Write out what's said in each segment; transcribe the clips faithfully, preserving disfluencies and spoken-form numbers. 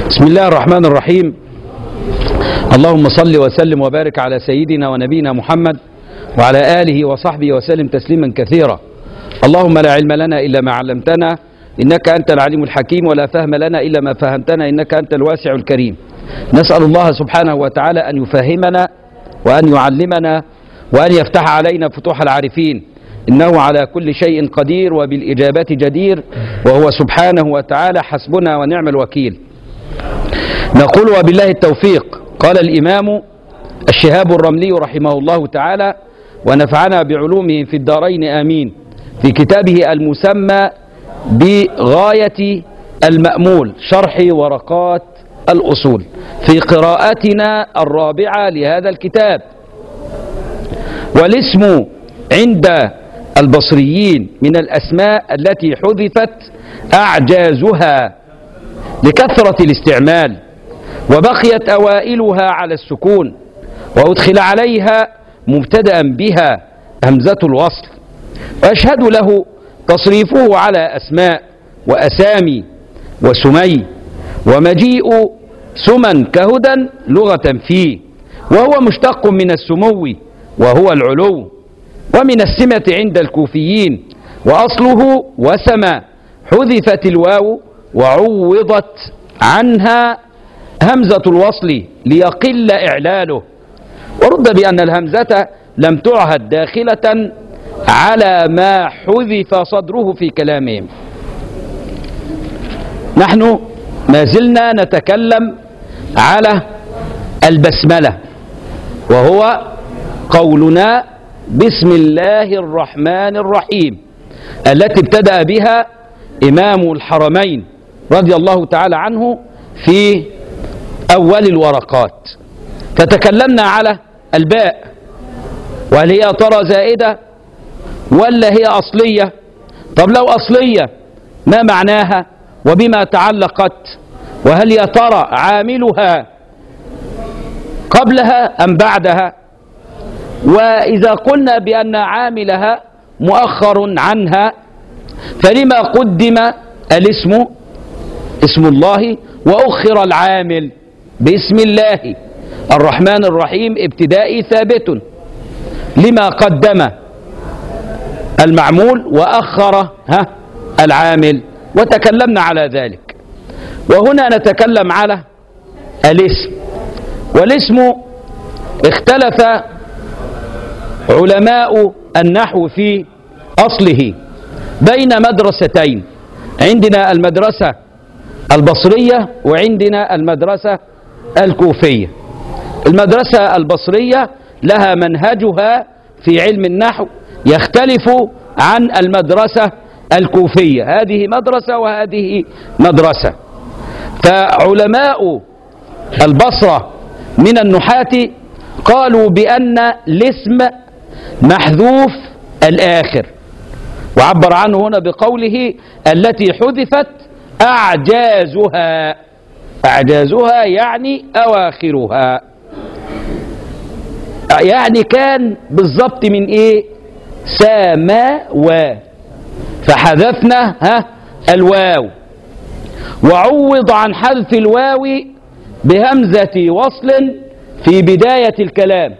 بسم الله الرحمن الرحيم. اللهم صل وسلم وبارك على سيدنا ونبينا محمد وعلى آله وصحبه وسلم تسليما كثيرا. اللهم لا علم لنا إلا ما علمتنا إنك أنت العليم الحكيم، ولا فهم لنا إلا ما فهمتنا إنك أنت الواسع الكريم. نسأل الله سبحانه وتعالى أن يفهمنا وأن يعلمنا وأن يفتح علينا فتوح العارفين، إنه على كل شيء قدير وبالإجابة جدير، وهو سبحانه وتعالى حسبنا ونعم الوكيل. نقول وبالله التوفيق. قال الإمام الشهاب الرملي رحمه الله تعالى ونفعنا بعلومه في الدارين آمين، في كتابه المسمى بغاية المأمول شرح ورقات الأصول، في قراءتنا الرابعة لهذا الكتاب. والاسم عند البصريين من الأسماء التي حذفت أعجازها لكثرة الاستعمال، وبقيت أوائلها على السكون، وأدخل عليها مبتدأ بها همزة الوصل، وأشهد له تصريفه على أسماء وأسامي وسمي، ومجيء سمن كهدى لغة فيه، وهو مشتق من السمو وهو العلو، ومن السمة عند الكوفيين، وأصله وسما، حذفت الواو وعوضت عنها همزة الوصل ليقل إعلاله، ورد بأن الهمزة لم تعهد داخلة على ما حذف صدره في كلامهم. نحن ما زلنا نتكلم على البسملة، وهو قولنا بسم الله الرحمن الرحيم، التي ابتدأ بها إمام الحرمين رضي الله تعالى عنه في أول الورقات. فتكلمنا على الباء، وهل هي ترى زائدة ولا هي أصلية؟ طب لو أصلية ما معناها وبما تعلقت؟ وهل يا ترى عاملها قبلها أم بعدها؟ وإذا قلنا بأن عاملها مؤخر عنها، فلما قدم الاسم اسم الله وأخر العامل باسم الله الرحمن الرحيم ابتدائي ثابت، لما قدم المعمول وأخر ها العامل، وتكلمنا على ذلك. وهنا نتكلم على الاسم. والاسم اختلف علماء النحو في أصله بين مدرستين، عندنا المدرسة البصرية وعندنا المدرسة الكوفية. المدرسة البصرية لها منهجها في علم النحو يختلف عن المدرسة الكوفية، هذه مدرسة وهذه مدرسة. فعلماء البصرة من النحاة قالوا بأن الاسم محذوف الآخر، وعبر عنه هنا بقوله التي حذفت أعجازها. أعجازها يعني أواخرها، يعني كان بالضبط من إيه؟ سما و، فحذفنا ها الواو، وعوض عن حذف الواو بهمزة وصل في بداية الكلام.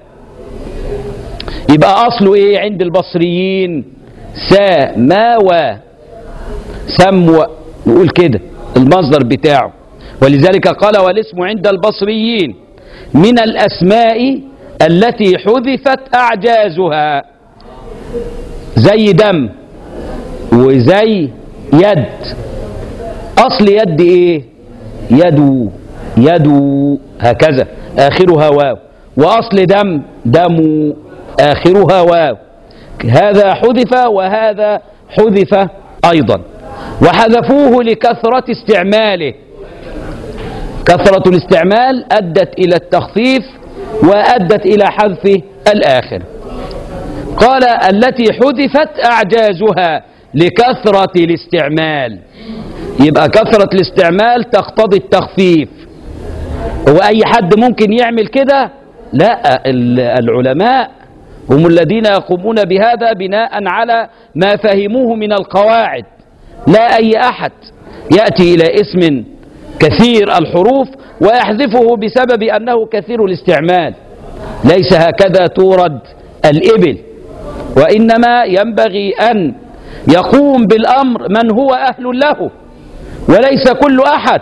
يبقى أصله إيه عند البصريين؟ سما و، سمو، نقول كده المصدر بتاعه. ولذلك قال والاسم عند البصريين من الأسماء التي حذفت أعجازها، زي دم وزي يد. أصل يد إيه؟ يدو، يدو هكذا آخرها واو، وأصل دم دمو آخرها واو. هذا حذف وهذا حذف أيضا، وحذفوه لكثرة استعماله. كثرة الاستعمال أدت إلى التخفيف وأدت إلى حذف الآخر. قال التي حذفت أعجازها لكثرة الاستعمال، يبقى كثرة الاستعمال تقتضي التخفيف. هو أي حد ممكن يعمل كده؟ لا، العلماء هم الذين يقومون بهذا بناء على ما فهموه من القواعد. لا أي أحد يأتي إلى اسم كثير الحروف ويحذفه بسبب أنه كثير الاستعمال. ليس هكذا تورد الإبل، وإنما ينبغي أن يقوم بالأمر من هو أهل له وليس كل أحد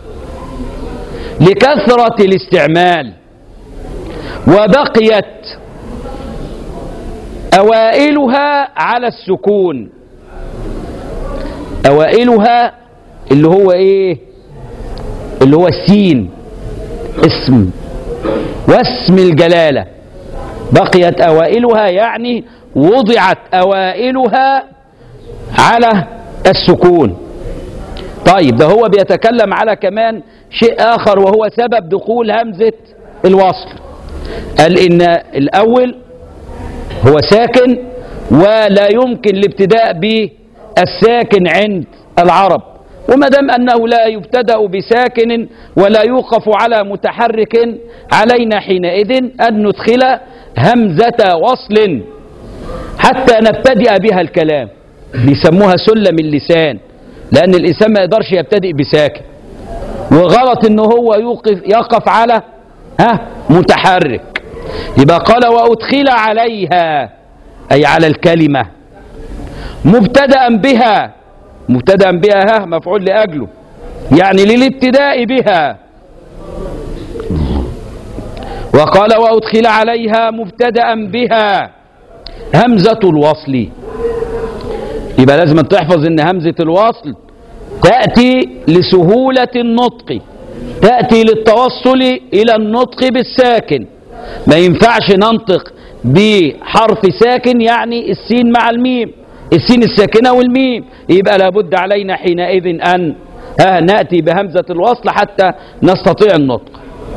لكثرة الاستعمال. وبقيت أوائلها على السكون. أوائلها اللي هو إيه؟ اللي هو السين، اسم واسم الجلالة. بقيت أوائلها يعني وضعت أوائلها على السكون. طيب ده هو بيتكلم على كمان شيء آخر، وهو سبب دخول همزة الوصل. قال إن الأول هو ساكن ولا يمكن الابتداء بالساكن عند العرب، وما دام أنه لا يبتدأ بساكن ولا يوقف على متحرك علينا حينئذ أن ندخل همزة وصل حتى نبتدئ بها الكلام. بيسموها سلم اللسان، لأن الإنسان ما يقدرش يبتدئ بساكن، وغلط إنه هو يوقف يقف على ها متحرك. يبقى قال وأدخل عليها أي على الكلمة مبتدأ بها. مبتدأ بها ها مفعول لأجله، يعني للابتداء بها. وقال وأدخل عليها مبتدأ بها همزة الوصل. يبقى لازم تحفظ ان همزة الوصل تأتي لسهولة النطق، تأتي للتوصل إلى النطق بالساكن. ما ينفعش ننطق بحرف ساكن يعني السين مع الميم، السين الساكنة والميم، يبقى لابد علينا حينئذ أن ها نأتي بهمزة الوصل حتى نستطيع النطق.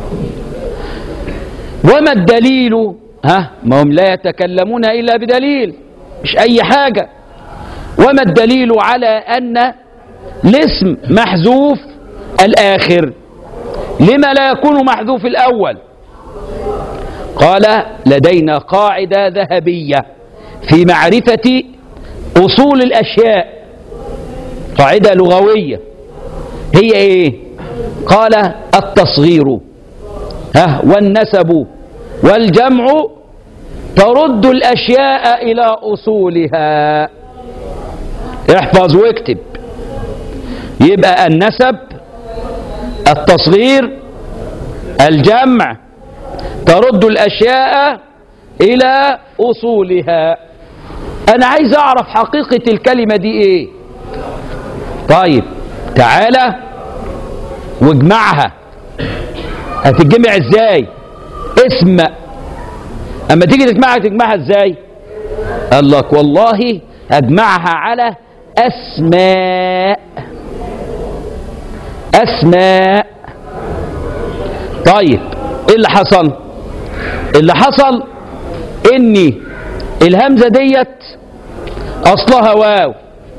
وما الدليل؟ ها ما هم لا يتكلمون إلا بدليل، مش أي حاجة. وما الدليل على أن الاسم محذوف الآخر؟ لما لا يكون محذوف الأول؟ قال لدينا قاعدة ذهبية في معرفة أصول الأشياء، قاعدة لغوية، هي إيه؟ قال التصغير ها والنسب والجمع ترد الأشياء إلى أصولها. احفظ واكتب. يبقى النسب، التصغير، الجمع ترد الأشياء إلى أصولها. أنا عايز أعرف حقيقة الكلمة دي إيه؟ طيب تعالى واجمعها. هتتجمع إزاي؟ اسم. أما تيجي تجمعها تجمعها إزاي؟ قال لك والله أجمعها على أسماء. أسماء. طيب إيه اللي حصل؟ اللي حصل إني الهمزة ديت أصلها واو،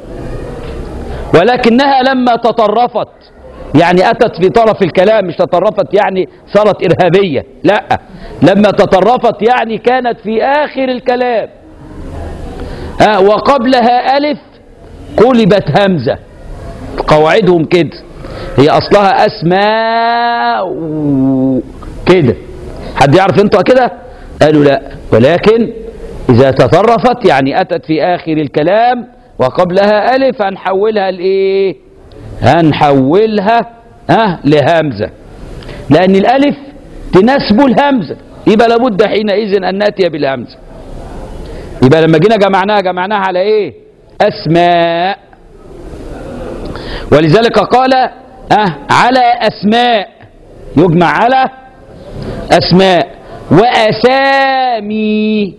ولكنها لما تطرفت يعني أتت في طرف الكلام، مش تطرفت يعني صارت إرهابية، لا، لما تطرفت يعني كانت في آخر الكلام ها وقبلها ألف قلبت همزة. قواعدهم كده، هي أصلها أسماء كده. حد يعرف ينطق كده؟ قالوا لا، ولكن إذا تطرفت يعني أتت في آخر الكلام وقبلها ألف هنحولها لإيه؟ هنحولها ها لهمزة، لأن الألف تناسب الهمزة، يبقى لابد حينئذ أن نأتي بالهمزة. يبقى لما جينا جمعناها جمعناها على إيه؟ أسماء. ولذلك قال أه على أسماء، يجمع على أسماء. وأسامي،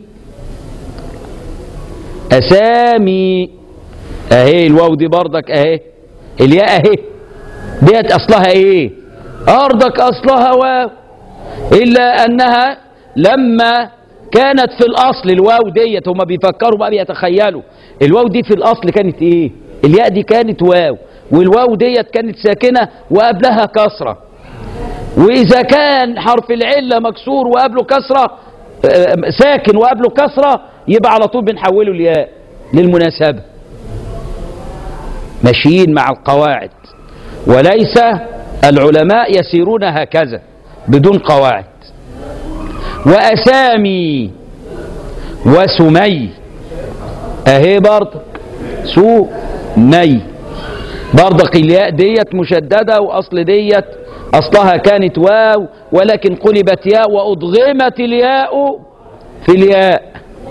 أسامي أهي الواو دي بردك أهي، الياء أهي ديت أصلها إيه؟ أرضك أصلها واو، إلا أنها لما كانت في الأصل الواو ديت، هما بيفكروا بقى بيتخيلوا الواو دي في الأصل كانت إيه؟ الياء دي كانت واو، والواو ديت كانت ساكنة وقبلها كسرة، وإذا كان حرف العلة مكسور وقبله كسرة ساكن وقبله كسرة يبقى على طول بنحوله الياء للمناسبة. ماشيين مع القواعد وليس العلماء يسيرون هكذا بدون قواعد. وأسامي وسمي اهي برضك سمي، برضك الياء ديت مشددة، وأصل ديت أصلها كانت واو ولكن قلبت ياء وأضغمت الياء في الياء.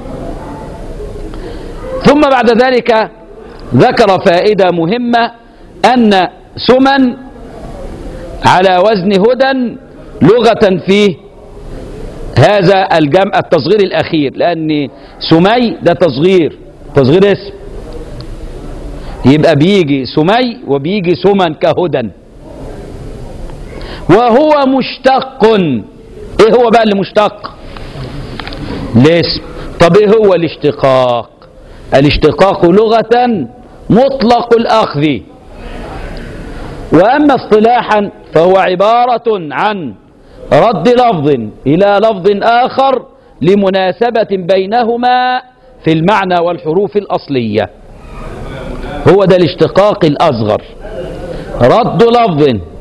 ثم بعد ذلك ذكر فائدة مهمة، أن سمن على وزن هدى لغة في هذا الجمع التصغير الأخير، لأن سمي ده تصغير تصغير اسم، يبقى بيجي سمي وبيجي سمن كهدى. وهو مشتق. ايه هو بقى اللي مشتق؟ الاسم. طب ايه هو الاشتقاق؟ الاشتقاق لغة مطلق الأخذ، وأما اصطلاحا فهو عبارة عن رد لفظ إلى لفظ آخر لمناسبة بينهما في المعنى والحروف الأصلية. هو ده الاشتقاق الأصغر، رد لفظ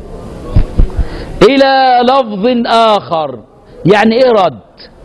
إلى لفظ آخر. يعني إيه رد؟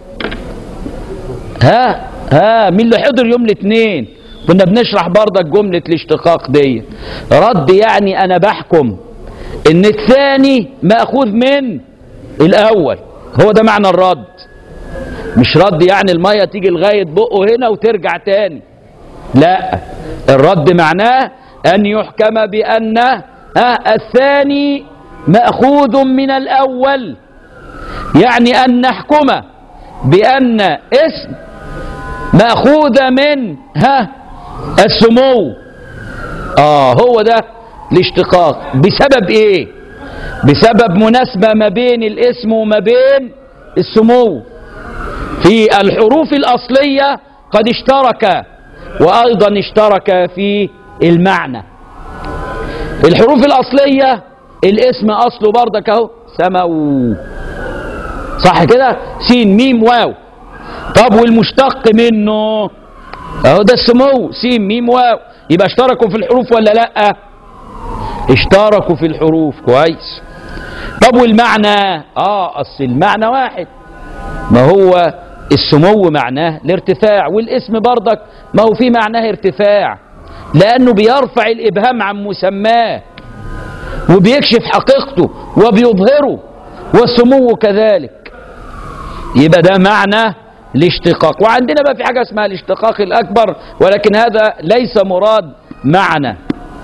ها ها مين اللي حضر يوم الاثنين كنا بنشرح برضك جملة الاشتقاق دي؟ رد يعني أنا بحكم إن الثاني مأخوذ من الأول، هو ده معنى الرد. مش رد يعني المية تيجي لغاية بقه هنا وترجع تاني، لا، الرد معناه أن يحكم بأن ها الثاني مأخوذ من الأول، يعني أن نحكم بأن اسم مأخوذ من ها السمو. آه هو ده الاشتقاق. بسبب إيه؟ بسبب مناسبة ما بين الاسم وما بين السمو. في الحروف الأصلية قد اشترك، وأيضا اشترك في المعنى. الحروف الأصلية الاسم أصله برضك أهو سمو، صح كده؟ سين ميم واو. طب والمشتق منه أهو ده السمو، سين ميم واو. يبقى اشتركوا في الحروف ولا لأ؟ اشتركوا في الحروف، كويس. طب والمعنى؟ آه أصل المعنى واحد، ما هو السمو معناه الارتفاع، والاسم برضك ما هو في معناه ارتفاع، لأنه بيرفع الإبهام عن مسماه وبيكشف حقيقته وبيظهره، والسمو كذلك. يبقى ده معنى الاشتقاق. وعندنا بقى في حاجة اسمها الاشتقاق الأكبر، ولكن هذا ليس مراد معنا.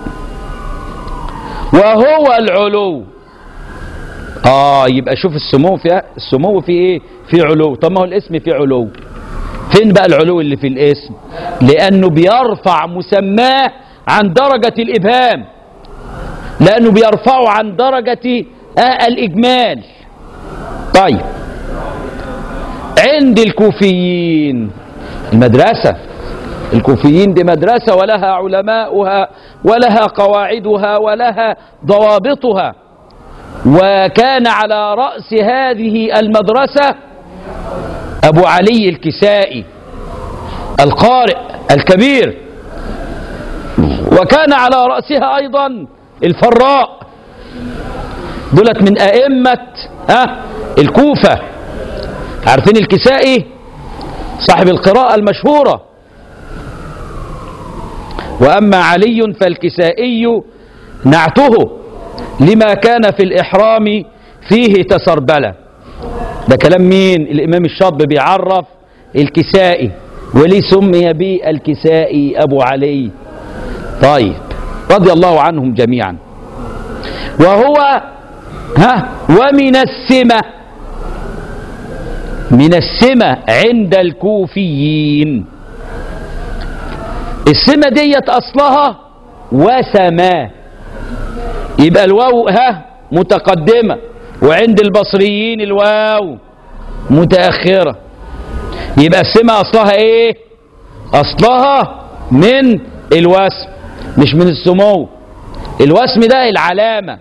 وهو العلو. آه يبقى شوف السمو فيها، السمو في إيه؟ في علو. طب ما هو الاسم في علو، فين بقى العلو اللي في الاسم؟ لأنه بيرفع مسماه عن درجة الإبهام، لأنه بيرفعه عن درجة آه الإجمال. طيب عند الكوفيين المدرسة، الكوفيين دي مدرسة ولها علماؤها ولها قواعدها ولها ضوابطها، وكان على رأس هذه المدرسة أبو علي الكسائي القارئ الكبير، وكان على رأسها أيضا الفراء، دولت من أئمة ها الكوفة. عارفين الكسائي صاحب القراءة المشهورة. وأما علي فالكسائي نعته لما كان في الإحرام فيه تسربلة. ده كلام مين؟ الإمام الشاطبي بيعرف الكسائي وليه سمي به الكسائي أبو علي. طيب رضي الله عنهم جميعا. وهو ها ومن السمة، من السمة عند الكوفيين. السمة ديت أصلها وسما، يبقى الواو ها متقدمة، وعند البصريين الواو متأخرة. يبقى السمة أصلها إيه؟ أصلها من الوسم مش من السمو. الوسم ده العلامة.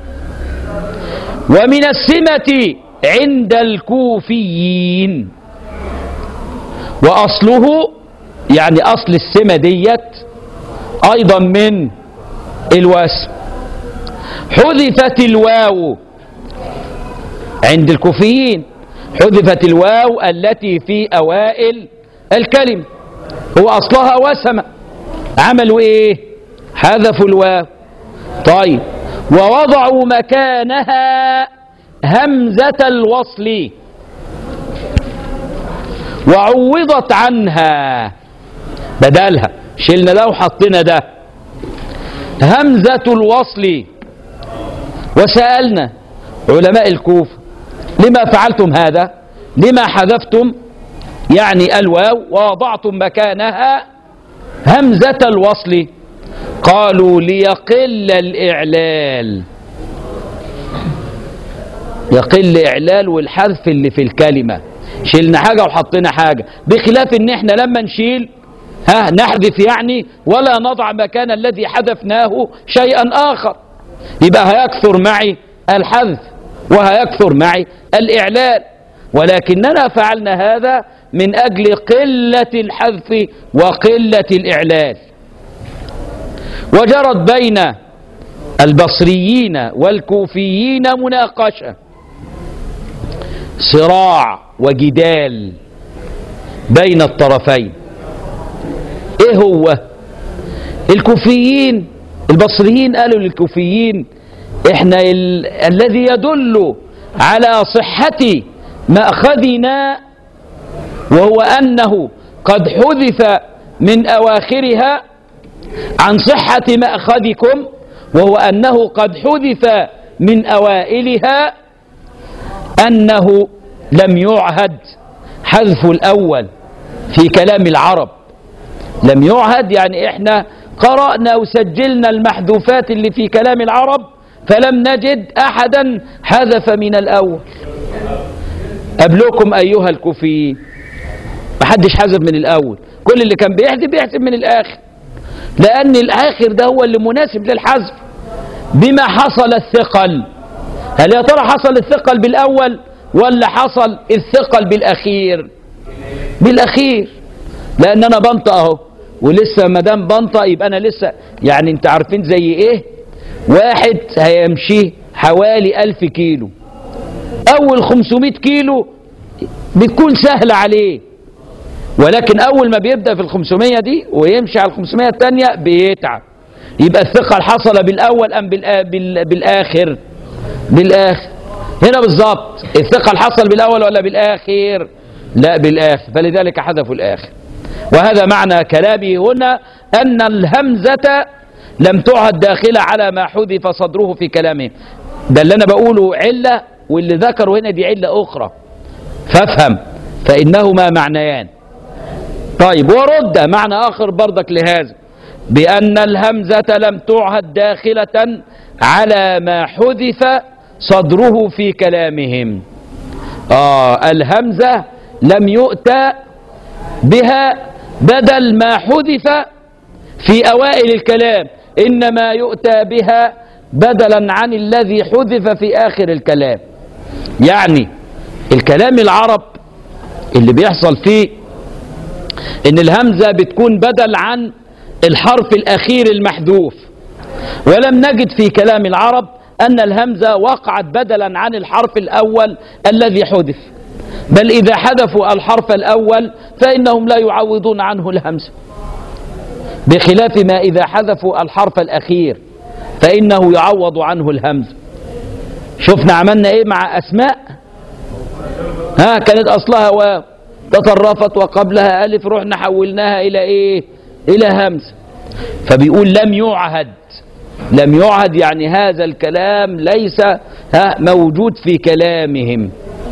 ومن السمة عند الكوفيين، وأصله يعني أصل السمة ديت أيضا من الوسم. حذفت الواو عند الكوفيين، حذفت الواو التي في أوائل الكلمة، هو أصلها وسم، عملوا إيه؟ حذفوا الواو. طيب، ووضعوا مكانها همزة الوصل وعوضت عنها، بدلها شلنا ده وحطينا ده همزة الوصل. وسألنا علماء الكوفة لما فعلتم هذا؟ لما حذفتم يعني الواو ووضعتم مكانها همزة الوصل؟ قالوا ليقل الإعلال، يقل إعلال والحذف اللي في الكلمة، شلنا حاجة وحطينا حاجة، بخلاف ان احنا لما نشيل ها نحذف يعني ولا نضع مكان الذي حذفناه شيئا آخر، يبقى هيكثر معي الحذف وهيكثر معي الإعلال، ولكننا فعلنا هذا من أجل قلة الحذف وقلة الإعلال. وجرت بين البصريين والكوفيين مناقشة، صراع وجدال بين الطرفين. ايه هو؟ الكوفيين البصريين قالوا للكوفيين احنا ال... الذي يدل على صحة مأخذنا وهو أنه قد حذف من أواخرها عن صحة مأخذكم وهو أنه قد حذف من أوائلها أنه لم يعهد حذف الأول في كلام العرب. لم يعهد يعني إحنا قرأنا وسجلنا المحذوفات اللي في كلام العرب فلم نجد أحدا حذف من الأول. قبلكم أيها الكوفيين محدش حذف من الأول، كل اللي كان بيحذف بيحذف من الآخر، لأن الآخر ده هو اللي مناسب للحذف بما حصل الثقل. هل يا ترى حصل الثقل بالأول ولا حصل الثقل بالأخير؟ بالأخير، لأن أنا بنطق أهو، ولسه ما دام بنطق يبقى أنا لسه يعني أنت عارفين زي إيه؟ واحد هيمشي حوالي ألف كيلو، أول خمسمائة كيلو بتكون سهلة عليه، ولكن أول ما بيبدأ في الخمسمائة دي ويمشي على الخمسمائة الثانية بيتعب. يبقى الثقل حصل بالأول أم بالآخر؟ بالآخر. هنا بالظبط الثقل حصل بالأول ولا بالآخر؟ لا بالآخر، فلذلك حذفوا الآخر. وهذا معنى كلامي هنا أن الهمزة لم تعهد داخلة على ما حذف صدره في كلامه. ده اللي أنا بقوله علة، واللي ذكروا هنا دي علة أخرى، فافهم فإنهما معنيان. طيب، ورد معنى آخر برضك لهذا بأن الهمزة لم تعهد داخلة على ما حذف صدره في كلامهم. آه الهمزة لم يؤتى بها بدل ما حذف في أوائل الكلام، إنما يؤتى بها بدلا عن الذي حذف في آخر الكلام. يعني الكلام العرب اللي بيحصل فيه إن الهمزة بتكون بدل عن الحرف الأخير المحذوف، ولم نجد في كلام العرب أن الهمزة وقعت بدلا عن الحرف الأول الذي حذف، بل إذا حذفوا الحرف الأول فإنهم لا يعوضون عنه الهمزة، بخلاف ما إذا حذفوا الحرف الأخير فإنه يعوض عنه الهمزة. شفنا عملنا إيه مع أسماء؟ ها كانت أصلها واو تطرفت وقبلها ألف، رحنا حولناها إلى إيه؟ إلى همزة. فبيقول لم يعهد، لم يعهد يعني هذا الكلام ليس ها موجود في كلامهم،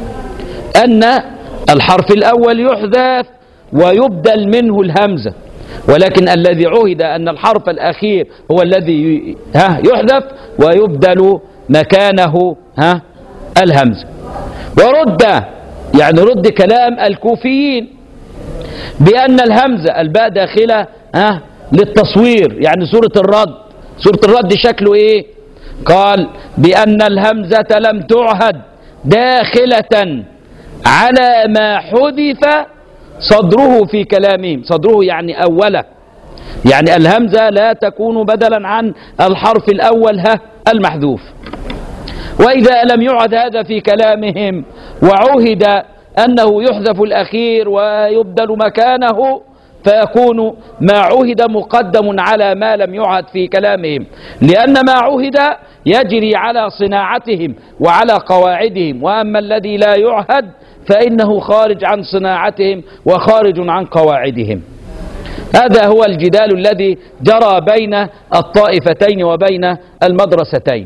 أن الحرف الأول يحذف ويبدل منه الهمزة، ولكن الذي عهد أن الحرف الأخير هو الذي ها يحذف ويبدل مكانه ها الهمزة. ورد يعني رد كلام الكوفيين بأن الهمزة الباء داخلة ها للتصوير، يعني سورة الرد، سورة الرد شكله ايه؟ قال بأن الهمزة لم تعهد داخلة على ما حذف صدره في كلامهم. صدره يعني أوله، يعني الهمزة لا تكون بدلا عن الحرف الأول ها المحذوف. وإذا لم يعد هذا في كلامهم وعهد أنه يحذف الأخير ويبدل مكانه فيكون ما عهد مقدم على ما لم يعهد في كلامهم، لأن ما عهد يجري على صناعتهم وعلى قواعدهم، وأما الذي لا يعهد فإنه خارج عن صناعتهم وخارج عن قواعدهم. هذا هو الجدال الذي جرى بين الطائفتين وبين المدرستين.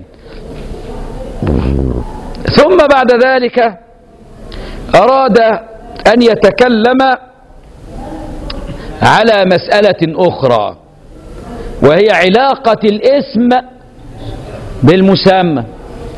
ثم بعد ذلك أراد أن يتكلم على مسألة أخرى، وهي علاقة الاسم بالمسمى.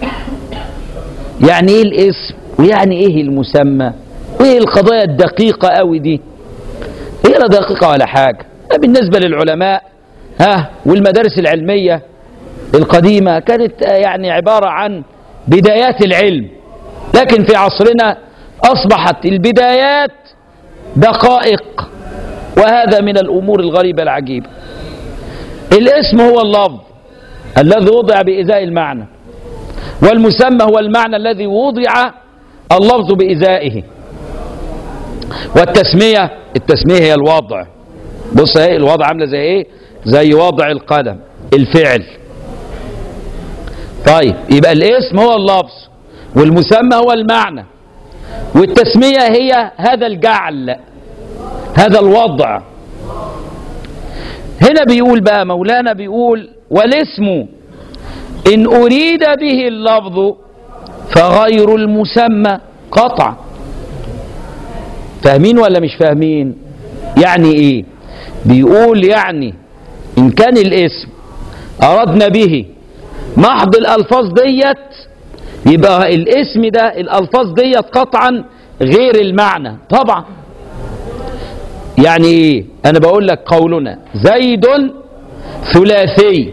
يعني ايه الاسم ويعني ايه المسمى وايه القضايا الدقيقة قوي دي؟ هي لا دقيقة ولا حاجة بالنسبة للعلماء ها والمدارس العلمية القديمة، كانت يعني عبارة عن بدايات العلم، لكن في عصرنا أصبحت البدايات دقائق، وهذا من الأمور الغريبة العجيبة. الاسم هو اللفظ الذي وضع بإزاء المعنى، والمسمى هو المعنى الذي وضع اللفظ بإزائه. والتسمية التسمية هي الوضع. بص اهي الوضع عاملة زي ايه؟ زي وضع القلم، الفعل. طيب يبقى الاسم هو اللفظ، والمسمى هو المعنى، والتسمية هي هذا الجعل، هذا الوضع. هنا بيقول بقى مولانا بيقول والاسم إن أريد به اللفظ فغير المسمى قطعا. فاهمين ولا مش فاهمين؟ يعني ايه؟ بيقول يعني إن كان الاسم أردنا به محض الألفاظ ديت، يبقى الاسم ده الألفاظ ديت قطعا غير المعنى طبعا. يعني ايه؟ أنا بقول لك قولنا زيد ثلاثي،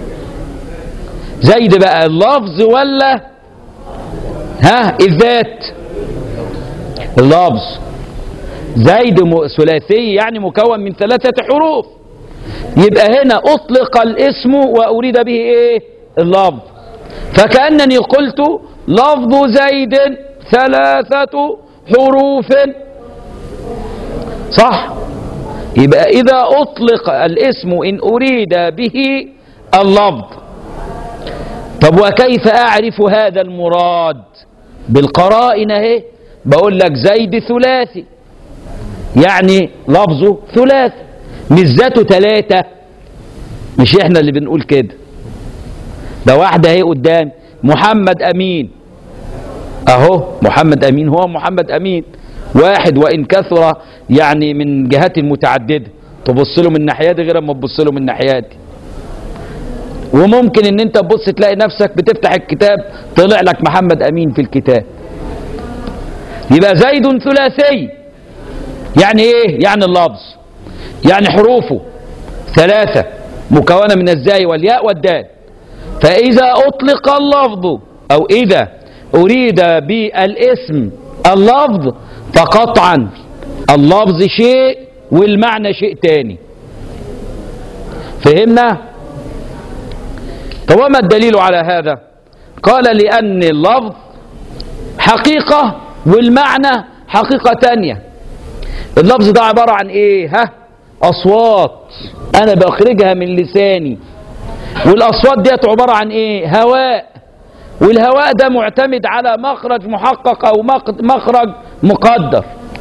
زيد بقى اللفظ ولا ها الذات؟ اللفظ. زيد ثلاثي يعني مكون من ثلاثة حروف، يبقى هنا أطلق الاسم وأريد به إيه؟ اللفظ. فكأنني قلت لفظ زيد ثلاثة حروف، صح؟ يبقى إذا أطلق الاسم إن أريد به اللفظ. طب وكيف أعرف هذا المراد؟ بالقرائن اهي. بقول لك زيد ثلاثي يعني لفظه ثلاثي، مش ذاته ثلاثة، مش احنا اللي بنقول كده. ده واحدة اهي قدامي محمد أمين، اهو محمد أمين هو محمد أمين واحد، وإن كثر يعني من جهات متعددة، تبص له من الناحية دي غير ما تبص له من الناحية دي. وممكن ان انت تبص تلاقي نفسك بتفتح الكتاب طلع لك محمد أمين في الكتاب. يبقى زيد ثلاثي يعني ايه؟ يعني اللفظ، يعني حروفه ثلاثة مكونة من الزاي والياء والدال. فإذا أطلق اللفظ أو إذا أريد بالاسم اللفظ فقطعا اللفظ شيء والمعنى شيء تاني. فهمنا؟ طب وما الدليل على هذا؟ قال لأن اللفظ حقيقة والمعنى حقيقة تانية. اللفظ ده عبارة عن ايه؟ ها أصوات أنا بخرجها من لساني، والأصوات ديت عبارة عن ايه؟ هواء، والهواء ده معتمد على مخرج محقق أو مخرج مقدر.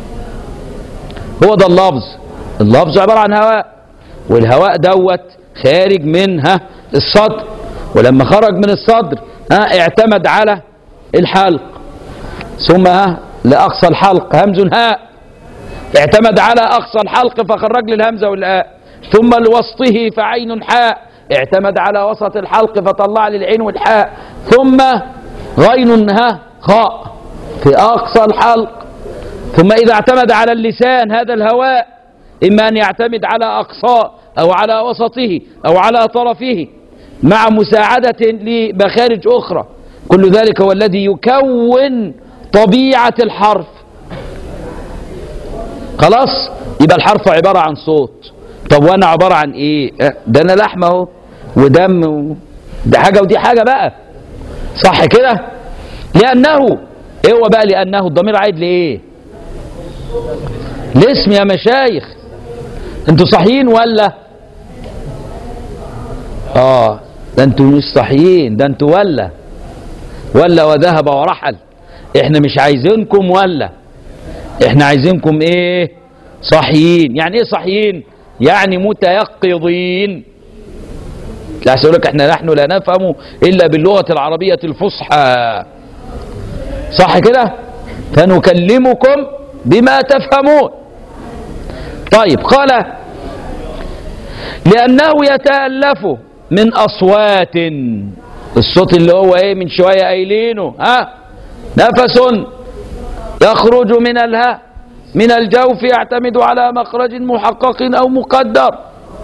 هو ده اللفظ. اللفظ عبارة عن هواء، والهواء دوت خارج منها الصدر، ولما خرج من الصدر ها اعتمد على الحلق، ثم ها لأقصى الحلق همز هاء، اعتمد على أقصى الحلق فخرج لي الهمزة والهاء، ثم لوسطه فعين حاء، اعتمد على وسط الحلق فطلع لي العين والحاء، ثم غين ها خاء في أقصى الحلق. ثم إذا اعتمد على اللسان هذا الهواء إما أن يعتمد على أقصاه أو على وسطه أو على طرفه مع مساعدة لمخارج أخرى. كل ذلك هو الذي يكون طبيعة الحرف. خلاص؟ يبقى الحرف عبارة عن صوت. طب وانا عبارة عن ايه؟ ده انا لحمة اهو ودم دي حاجة ودي حاجة بقى، صح كده؟ لأنه ايه هو بقى لأنه؟ الضمير عايد لإيه؟ الاسم يا مشايخ. انتوا صحيين ولا؟ اه ده انتوا مش صحيين، ده انتوا ولا ولا وذهب ورحل. احنا مش عايزينكم ولا، احنا عايزينكم ايه؟ صحيين. يعني ايه صحيين؟ يعني متيقظين. لا يقول لك احنا نحن لا نفهم الا باللغة العربية الفصحى، صح كده؟ فنكلمكم بما تفهمون. طيب قال لأنه يتألف من أصوات، الصوت اللي هو ايه من شوية قايلينه، ها نفس يخرج من الها من الجوف يعتمد على مخرج محقق أو مقدر.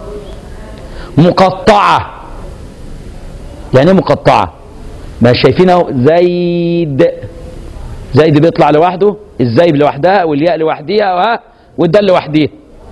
مقطعة، يعني ايه مقطعة؟ ما شايفينه زيد، زيد بيطلع لوحده، الزايب لوحدها والياء لوحديها ها والدال لوحديها.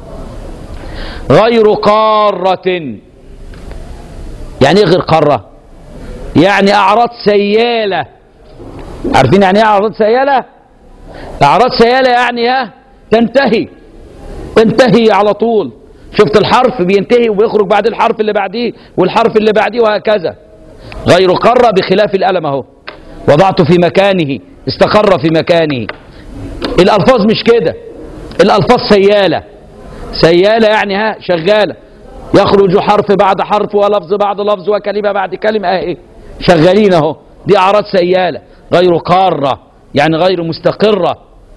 غير قارة، يعني ايه غير قارة؟ يعني أعراض سيالة. عارفين يعني ايه أعراض سيالة؟ أعراض سيالة يعني ها تنتهي، تنتهي على طول. شفت الحرف بينتهي وبيخرج بعد الحرف اللي بعديه والحرف اللي بعديه وهكذا. غير قارة بخلاف الألم اهو، وضعته في مكانه استقر في مكانه. الألفاظ مش كده، الألفاظ سيالة، سيالة يعني ها شغالة، يخرج حرف بعد حرف ولفظ بعد لفظ وكلمة بعد كلمة اهي شغالين اهو. دي أعراض سيالة. غير قارة يعني غير مستقرة.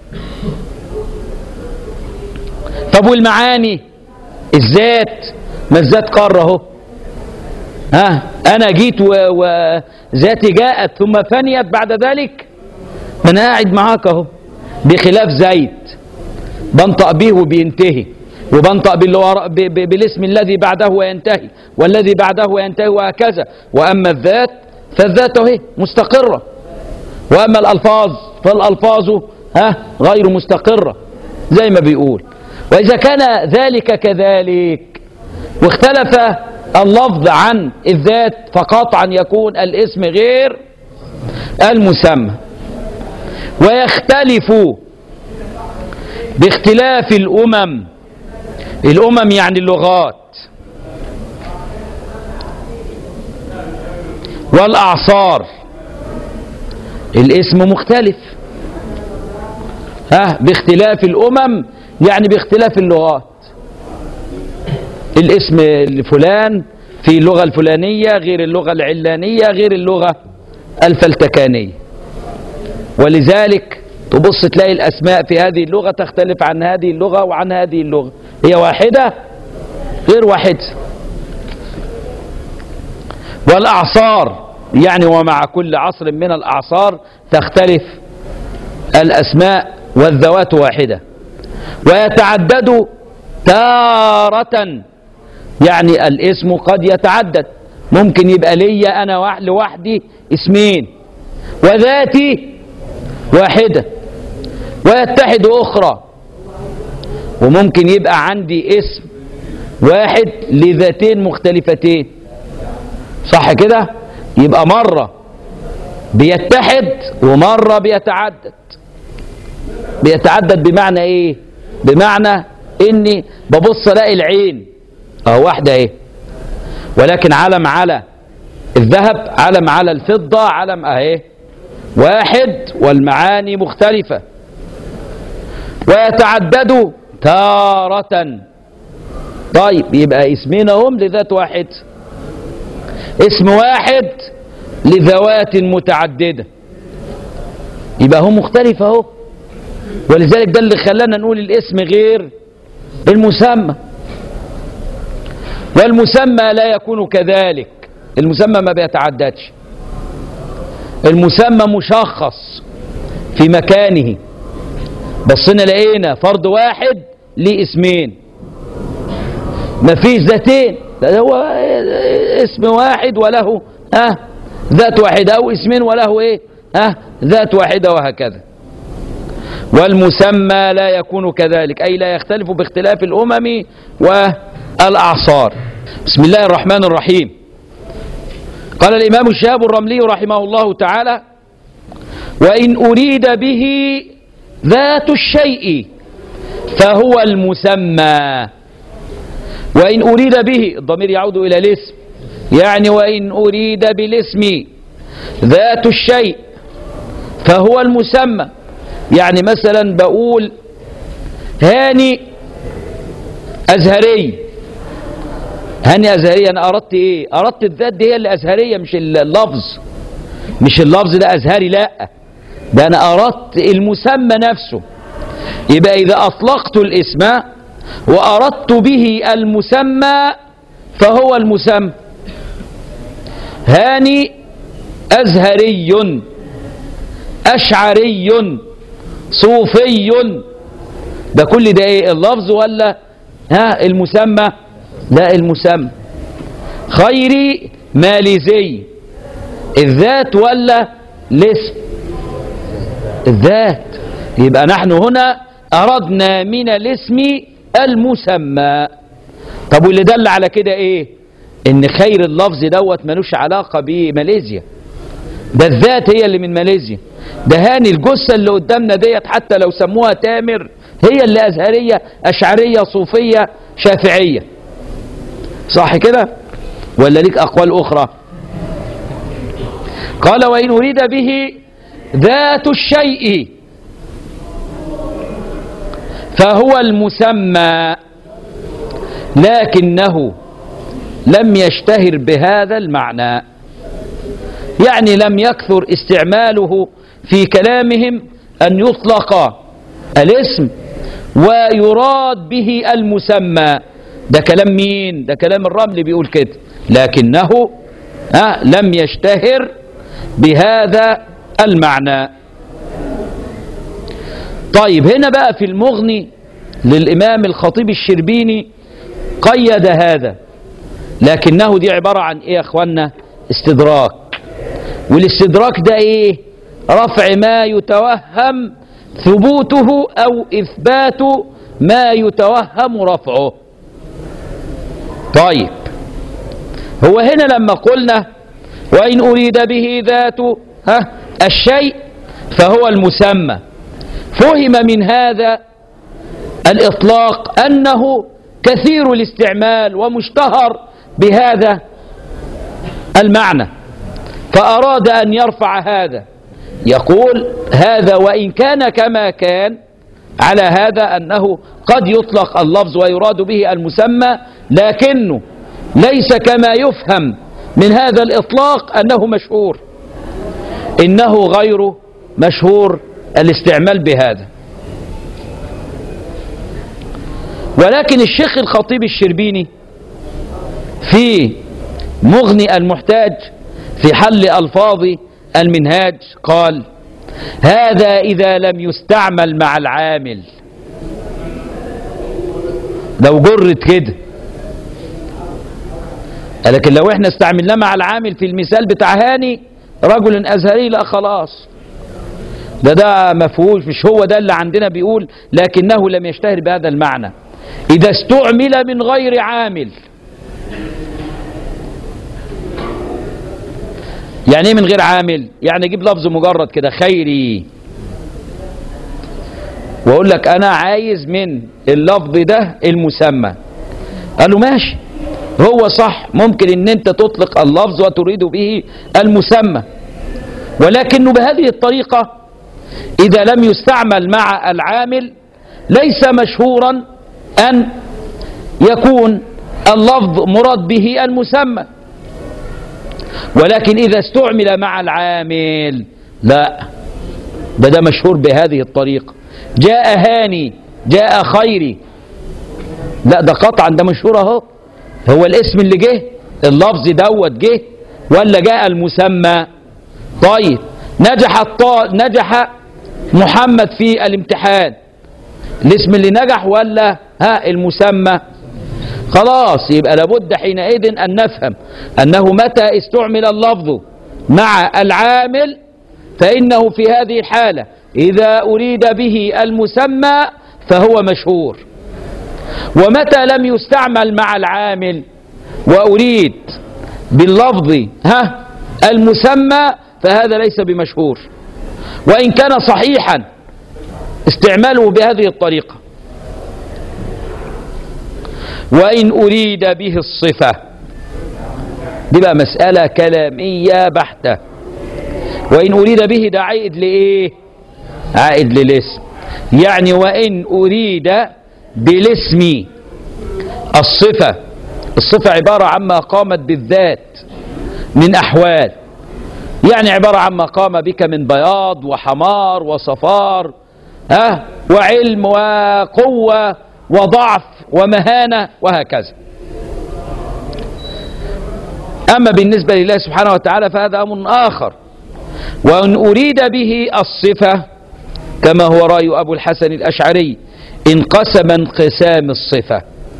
طب والمعاني؟ الذات، ما الذات قارة اهو، ها أنا جيت وذاتي جاءت ثم فنيت بعد ذلك، ما أنا قاعد معاك اهو. بخلاف زيد بنطق به وبينتهي، وبنطق بالاسم الذي بعده وينتهي والذي بعده وينتهي وهكذا. وأما الذات فالذات اهي مستقرة، وأما الألفاظ فالألفاظ ها غير مستقرة زي ما بيقول. وإذا كان ذلك كذلك واختلف اللفظ عن الذات فقطعا يكون الاسم غير المسمى. ويختلف باختلاف الأمم، الأمم يعني اللغات والأعصار. الاسم مختلف ها باختلاف الأمم يعني باختلاف اللغات. الاسم الفلان في اللغة الفلانية غير اللغة العلانية غير اللغة الفلتكانية. ولذلك تبص تلاقي الأسماء في هذه اللغة تختلف عن هذه اللغة وعن هذه اللغة، هي واحدة غير واحدة. والأعصار يعني ومع كل عصر من الأعصار تختلف الأسماء والذوات واحدة. ويتعدد تارة، يعني الاسم قد يتعدد، ممكن يبقى لي أنا لوحدي اسمين وذاتي واحدة، ويتحد أخرى. وممكن يبقى عندي اسم واحد لذاتين مختلفتين، صح كده؟ يبقى مرة بيتحد ومرة بيتعدد. بيتعدد بمعنى ايه؟ بمعنى اني ببص الاقي العين اهو واحدة ايه، ولكن علم على الذهب، علم على الفضة، علم اهي واحد والمعاني مختلفة. ويتعدد تارة. طيب يبقى اسمين هم لذات واحد، اسم واحد لذوات متعددة، يبقى هو مختلف اهو. ولذلك ده اللي خلانا نقول الاسم غير المسمى. والمسمى لا يكون كذلك، المسمى ما بيتعددش، المسمى مشخص في مكانه. بصينا لقينا فرد واحد ليه اسمين، مفيش ذاتين، هو اسم واحد وله ها ذات واحدة، أو اسمين وله ايه ها ذات واحدة وهكذا. والمسمى لا يكون كذلك، أي لا يختلف باختلاف الأمم والأعصار. بسم الله الرحمن الرحيم. قال الإمام الشهاب الرملي رحمه الله تعالى: وإن أريد به ذات الشيء فهو المسمى. وإن أريد به، الضمير يعود إلى الاسم، يعني وإن أريد بالاسم ذات الشيء فهو المسمى. يعني مثلا بقول هاني أزهري، هاني أزهري، أنا أردت إيه؟ أردت الذات دي هي اللي أزهرية، مش اللفظ، مش اللفظ ده أزهري، لا، ده أنا أردت المسمى نفسه. يبقى إذا أطلقت الاسم وأردت به المسمى فهو المسمى. هاني أزهري، أشعري، صوفي، ده كل ده إيه؟ اللفظ ولا ها المسمى؟ لا، المسمى. خيري ماليزي، الذات ولا الاسم؟ الذات. يبقى نحن هنا أردنا من الاسم المسمى. طب واللي دل على كده ايه؟ ان خير اللفظ دوت ملوش علاقة بماليزيا، ده الذات هي اللي من ماليزيا. ده هاني الجثة اللي قدامنا ديت حتى لو سموها تامر هي اللي أزهرية، أشعرية، صوفية، شافعية. صح كده ولا ليك أقوال أخرى؟ قال: وإن أريد به ذات الشيء فهو المسمى، لكنه لم يشتهر بهذا المعنى، يعني لم يكثر استعماله في كلامهم أن يطلق الاسم ويراد به المسمى. ده كلام مين؟ ده كلام الرمل بيقول كده، لكنه آه لم يشتهر بهذا المعنى. طيب هنا بقى في المغني للإمام الخطيب الشربيني قيد هذا، لكنه دي عبارة عن ايه يا اخوانا؟ استدراك. والاستدراك ده ايه؟ رفع ما يتوهم ثبوته او اثبات ما يتوهم رفعه. طيب هو هنا لما قلنا وإن أريد به ذات ها الشيء فهو المسمى، فهم من هذا الإطلاق أنه كثير الاستعمال ومشتهر بهذا المعنى، فأراد أن يرفع هذا. يقول هذا وإن كان كما كان على هذا أنه قد يطلق اللفظ ويراد به المسمى، لكنه ليس كما يفهم من هذا الإطلاق أنه مشهور، إنه غير مشهور الاستعمال بهذا. ولكن الشيخ الخطيب الشربيني في مغني المحتاج في حل ألفاظ المنهاج قال: هذا إذا لم يستعمل مع العامل. لو جرت كده، لكن لو احنا استعملناه مع العامل في المثال بتاع هاني رجل أزهري، لا خلاص، ده ده مفهوش، مش هو ده اللي عندنا بيقول لكنه لم يشتهر بهذا المعنى. إذا استعمل من غير عامل، يعني ايه من غير عامل؟ يعني اجيب لفظ مجرد كده خيري واقول لك انا عايز من اللفظ ده المسمى، قال له ماشي، هو صح، ممكن ان انت تطلق اللفظ وتريد به المسمى، ولكنه بهذه الطريقة اذا لم يستعمل مع العامل ليس مشهورا ان يكون اللفظ مراد به المسمى. ولكن إذا استعمل مع العامل لا، ده ده مشهور بهذه الطريقة. جاء هاني، جاء خيري، لا ده قطعا ده مشهور اهو. هو الاسم اللي جه، اللفظ دوت جه ولا جاء المسمى؟ طيب نجح الطا... نجح محمد في الامتحان، الاسم اللي نجح ولا ها المسمى؟ خلاص، يبقى لابد حينئذ أن نفهم أنه متى استعمل اللفظ مع العامل فإنه في هذه الحالة إذا أريد به المسمى فهو مشهور، ومتى لم يستعمل مع العامل وأريد باللفظ ها المسمى فهذا ليس بمشهور، وإن كان صحيحا استعماله بهذه الطريقة. وإن أريد به الصفة، دي بقى مسألة كلامية بحتة. وإن أريد به ده عائد لإيه؟ عائد للاسم. يعني وإن أريد بالاسم الصفة، الصفة عبارة عما قامت بالذات من أحوال، يعني عبارة عما قام بك من بياض وحمار وصفار، ها، وعلم وقوة وضعف ومهانة وهكذا. أما بالنسبة لله سبحانه وتعالى فهذا أمر آخر. وإن أريد به الصفة كما هو رأي أبو الحسن الأشعري انقسم انقسام الصفة.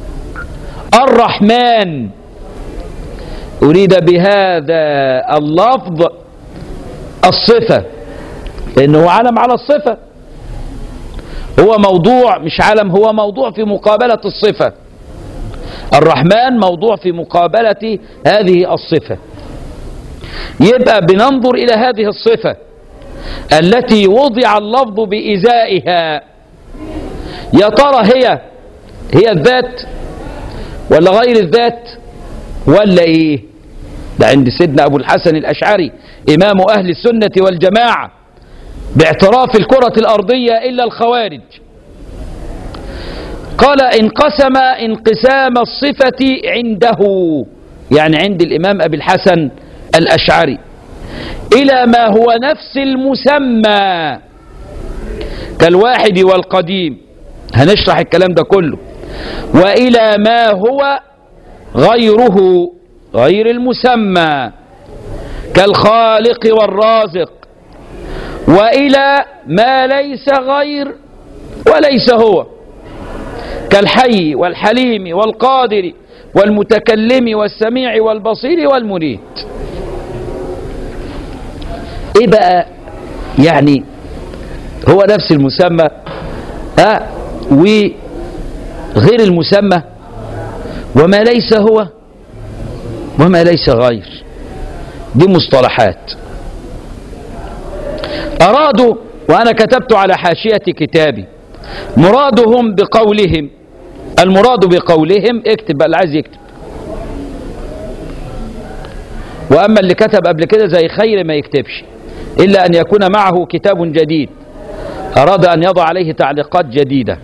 الرحمن أريد بهذا اللفظ الصفة، لأنه علم على الصفة، هو موضوع مش علم، هو موضوع في مقابلة الصفة. الرحمن موضوع في مقابلة هذه الصفة. يبقى بننظر إلى هذه الصفة التي وضع اللفظ بإزائها، يا ترى هي هي الذات ولا غير الذات ولا إيه؟ ده عند سيدنا أبو الحسن الأشعري إمام أهل السنة والجماعة باعتراف الكرة الأرضية إلا الخوارج، قال انقسم انقسام الصفة عنده، يعني عند الإمام أبي الحسن الأشعري، إلى ما هو نفس المسمى كالواحد والقديم، هنشرح الكلام ده كله، وإلى ما هو غيره غير المسمى كالخالق والرازق، وإلى ما ليس غير وليس هو كالحي والحليم والقادر والمتكلم والسميع والبصير والمريد. ايه بقى يعني هو نفس المسمى ها وغير المسمى وما ليس هو وما ليس غير، دي مصطلحات أرادوا، وأنا كتبت على حاشية كتابي مرادهم بقولهم، المراد بقولهم اكتب بقى اللي عايز يكتب، وأما اللي كتب قبل كده زي خير ما يكتبش إلا أن يكون معه كتاب جديد أراد أن يضع عليه تعليقات جديدة.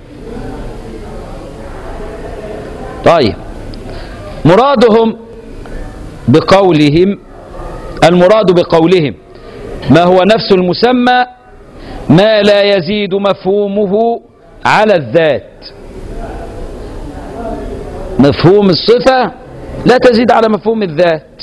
طيب، مرادهم بقولهم، المراد بقولهم ما هو نفس المسمى ما لا يزيد مفهومه على الذات. مفهوم الصفة لا تزيد على مفهوم الذات.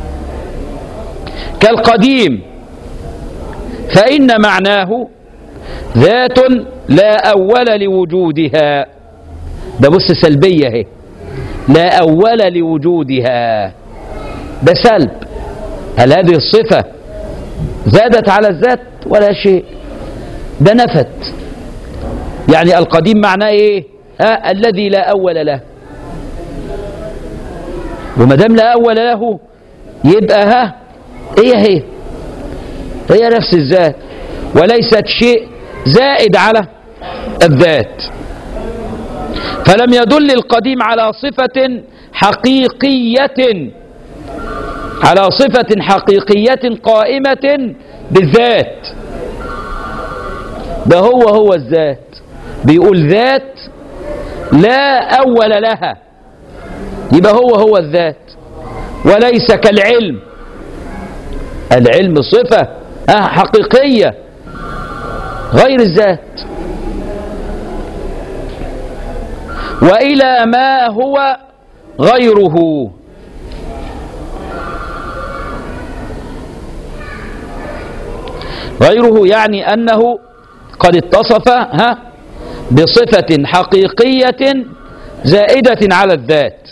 كالقديم فإن معناه ذات لا أول لوجودها، ده بص سلبية اهي، لا أول لوجودها، ده سلب. هل هذه الصفة زادت على الذات ولا شيء؟ ده نفت. يعني القديم معناه ايه؟ ها، الذي لا أول له، وما دام لا أول له يبقى ها هي هي هي نفس الذات وليست شيء زائد على الذات. فلم يدل القديم على صفة حقيقية على صفة حقيقية قائمة بالذات، ده هو هو الذات، بيقول ذات لا أول لها، يبقى هو هو الذات، وليس كالعلم. العلم صفة حقيقية غير الذات. وإلى ما هو غيره، غيره يعني أنه قد اتصف ها بصفة حقيقية زائدة على الذات.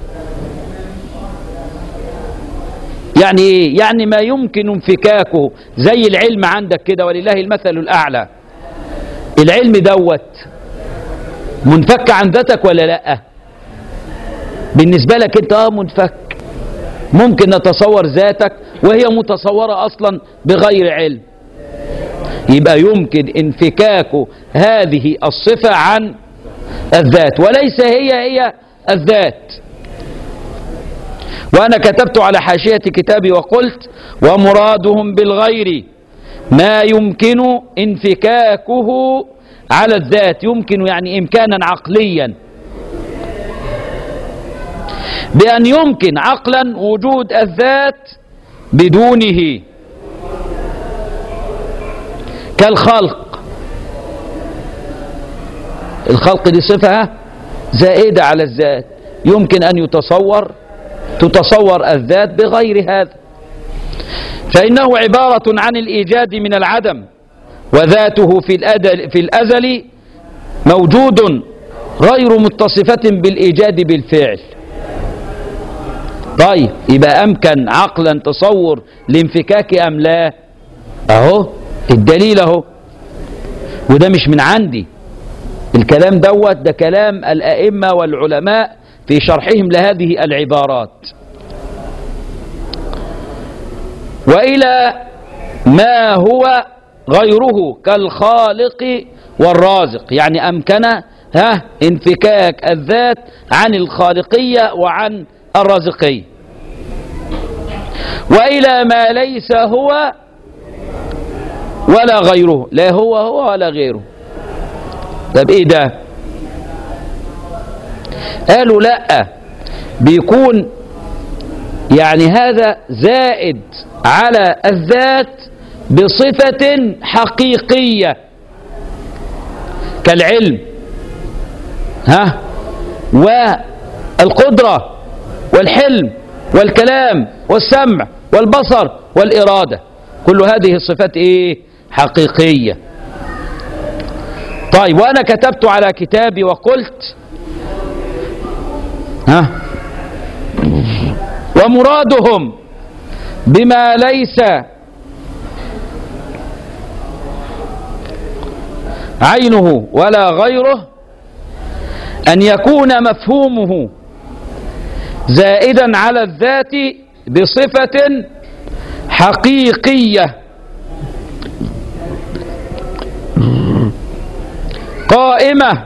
يعني ايه؟ يعني ما يمكن انفكاكه، زي العلم عندك كده ولله المثل الأعلى. العلم دوت منفك عن ذاتك ولا لا؟ بالنسبة لك انت اه منفك، ممكن نتصور ذاتك وهي متصورة أصلا بغير علم، يبقى يمكن انفكاك هذه الصفة عن الذات وليس هي هي الذات. وأنا كتبت على حاشية كتابي وقلت: ومرادهم بالغير ما يمكن انفكاكه على الذات، يمكن يعني إمكانا عقليا، بأن يمكن عقلا وجود الذات بدونه، كالخلق. الخلق دي صفة زائدة على الذات، يمكن أن يتصور تتصور الذات بغير هذا، فإنه عبارة عن الإيجاد من العدم، وذاته في الأدل في الأزل موجود غير متصفة بالإيجاد بالفعل. طيب يبقى أمكن عقلا تصور الانفكاك أم لا؟ أهو الدليل أهو، وده مش من عندي، الكلام دوت ده كلام الأئمة والعلماء في شرحهم لهذه العبارات. وإلى ما هو غيره كالخالق والرازق، يعني أمكن ها انفكاك الذات عن الخالقية وعن الرازقية. وإلى ما ليس هو ولا غيره، لا هو هو ولا غيره. طب ايه ده؟ قالوا لا، بيكون يعني هذا زائد على الذات بصفة حقيقية كالعلم ها والقدرة والحلم والكلام والسمع والبصر والإرادة، كل هذه الصفات ايه؟ حقيقية. طيب وأنا كتبت على كتابي وقلت ها ومرادهم بما ليس عينه ولا غيره أن يكون مفهومه زائدا على الذات بصفة حقيقية قائمة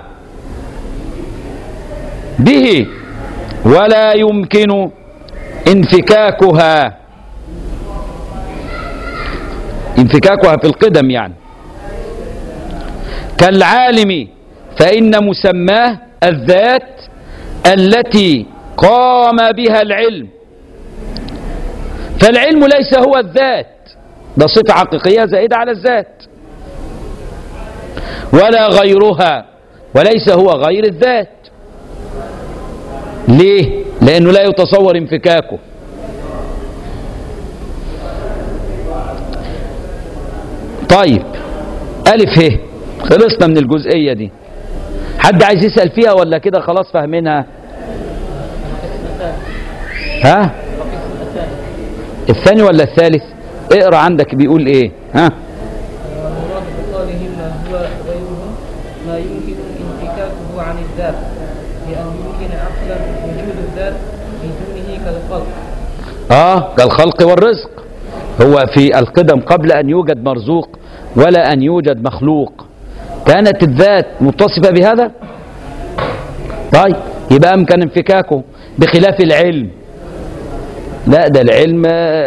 به ولا يمكن انفكاكها، انفكاكها في القدم يعني، كالعالم فإن مسماه الذات التي قام بها العلم، فالعلم ليس هو الذات، ده صفة حقيقية زائدة على الذات، ولا غيرها، وليس هو غير الذات. ليه؟ لأنه لا يتصور انفكاكه. طيب ألف ه، خلصنا من الجزئية دي. حد عايز يسأل فيها ولا كده خلاص فاهمينها؟ ها؟ الثاني ولا الثالث؟ اقرأ عندك بيقول ايه؟ ها؟ المراد بقولهم ما هو غيره ما يمكن انفكاكه عن الذات، لأن يمكن عقلا وجود الذات من دونه كالخلق. اه كالخلق والرزق، هو في القدم قبل أن يوجد مرزوق ولا أن يوجد مخلوق كانت الذات متصفة بهذا؟ طيب يبقى أمكن انفكاكه، بخلاف العلم، لا ده العلم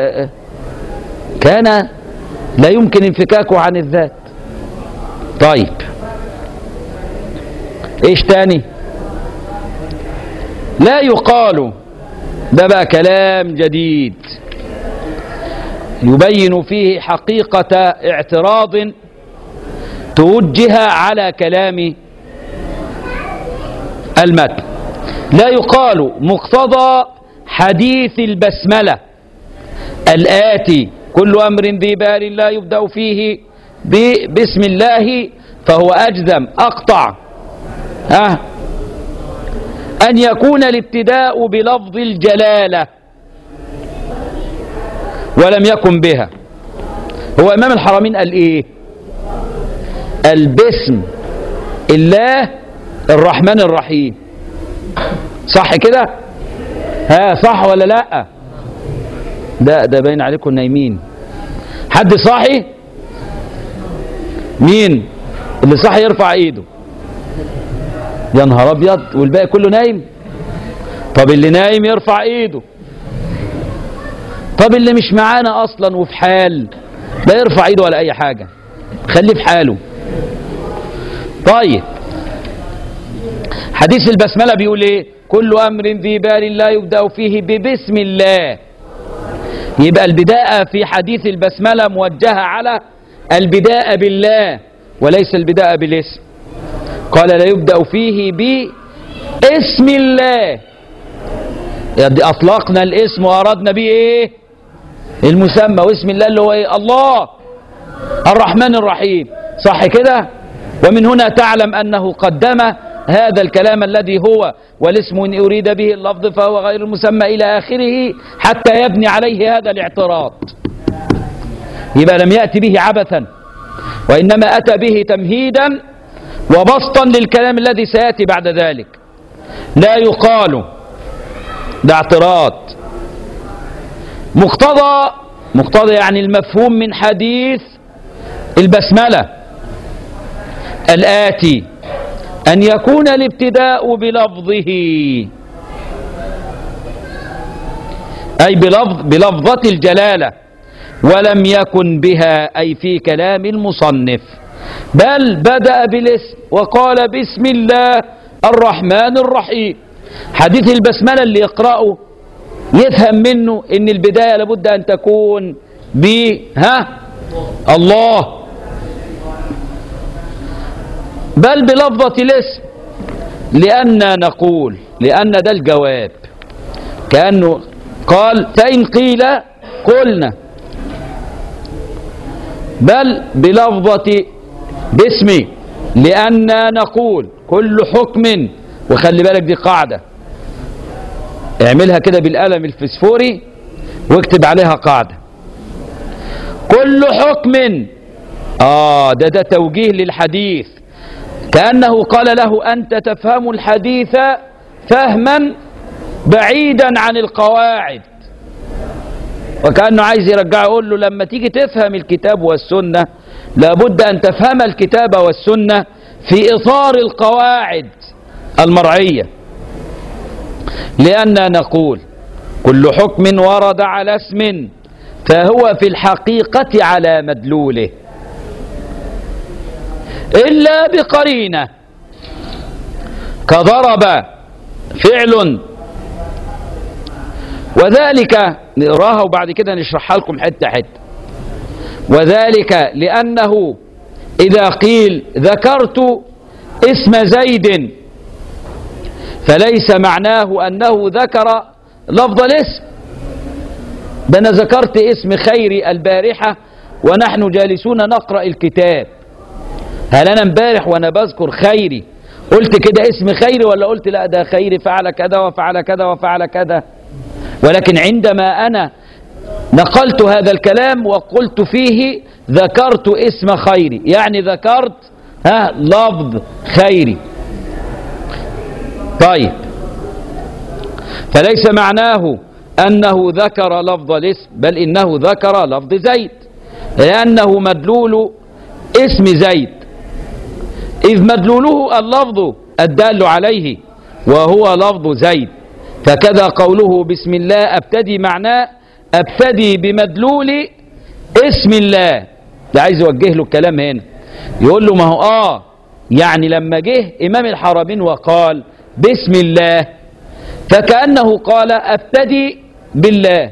كان لا يمكن انفكاكه عن الذات. طيب ايش تاني؟ لا يقال، ده بقى كلام جديد يبين فيه حقيقة اعتراض توجه على كلام المتن. لا يقال مقتضى حديث البسملة الآتي: كل أمر ذي بال لا يبدأ فيه بسم الله فهو أجزم أقطع ها أن يكون الابتداء بلفظ الجلالة ولم يكن بها. هو إمام الحرمين قال إيه؟ البسم الله الرحمن الرحيم، صح كده؟ ها صح ولا لا؟ ده ده باين عليكم نايمين. حد صاحي؟ مين اللي صاحي يرفع ايده؟ يا نهار ابيض، والباقي كله نايم؟ طب اللي نايم يرفع ايده. طب اللي مش معانا اصلا وفي حال لا يرفع ايده ولا اي حاجة، خليه في حاله. طيب حديث البسملة بيقول ايه؟ كل امر ذي بال لا يبدأ فيه ببسم الله. يبقى البداءة في حديث البسملة موجهة على البداءة بالله وليس البداءة بالاسم. قال لا يبدأ فيه باسم الله، يعني اطلقنا الاسم واردنا به ايه؟ المسمى. واسم الله اللي هو ايه؟ الله الرحمن الرحيم، صح كده؟ ومن هنا تعلم انه قدم هذا الكلام الذي هو والاسم إن أريد به اللفظ فهو غير المسمى إلى آخره حتى يبني عليه هذا الاعتراض. يبقى لم يأتي به عبثا، وإنما أتى به تمهيدا وبسطا للكلام الذي سيأتي بعد ذلك. لا يقال، ده اعتراض. مقتضى، مقتضى يعني المفهوم من حديث البسملة الآتي أن يكون الابتداء بلفظه، أي بلفظ بلفظة الجلالة، ولم يكن بها أي في كلام المصنف، بل بدأ بالاسم وقال بسم الله الرحمن الرحيم. حديث البسملة اللي يقرأه يفهم منه إن البداية لابد أن تكون بها الله، بل بلفظة الاسم. لأن نقول، لأن ده الجواب، كأنه قال فإن قيل قلنا، بل بلفظة باسمي. لأن نقول كل حكم، وخلي بالك دي قاعدة، اعملها كده بالقلم الفسفوري واكتب عليها قاعدة. كل حكم، آه ده ده توجيه للحديث، كأنه قال له أنت تفهم الحديث فهما بعيدا عن القواعد، وكأنه عايز يرجع يقول له لما تيجي تفهم الكتاب والسنة لابد أن تفهم الكتاب والسنة في إطار القواعد المرعية. لأن نقول كل حكم ورد على اسم فهو في الحقيقة على مدلوله إلا بقرينة، كضرب فعل، وذلك نقراها وبعد كده نشرحها لكم حتة حتة. وذلك لأنه إذا قيل ذكرت اسم زيد فليس معناه أنه ذكر لفظ الاسم، ده أنا ذكرت اسم خيري البارحة ونحن جالسون نقرأ الكتاب. هل أنا امبارح وأنا بذكر خيري قلت كده اسم خيري، ولا قلت لا ده خيري فعل كذا وفعل كذا وفعل كذا؟ ولكن عندما أنا نقلت هذا الكلام وقلت فيه ذكرت اسم خيري، يعني ذكرت ها لفظ خيري. طيب، فليس معناه أنه ذكر لفظ الاسم، بل إنه ذكر لفظ زيد، لأنه مدلول اسم زيد، إذ مدلوله اللفظ الدال عليه وهو لفظ زيد. فكذا قوله بسم الله أبتدي معناه أبتدي بمدلول اسم الله. ده عايز يوجه له الكلام هنا، يقول له ما هو آه يعني لما جه إمام الحرمين وقال بسم الله فكأنه قال أبتدي بالله،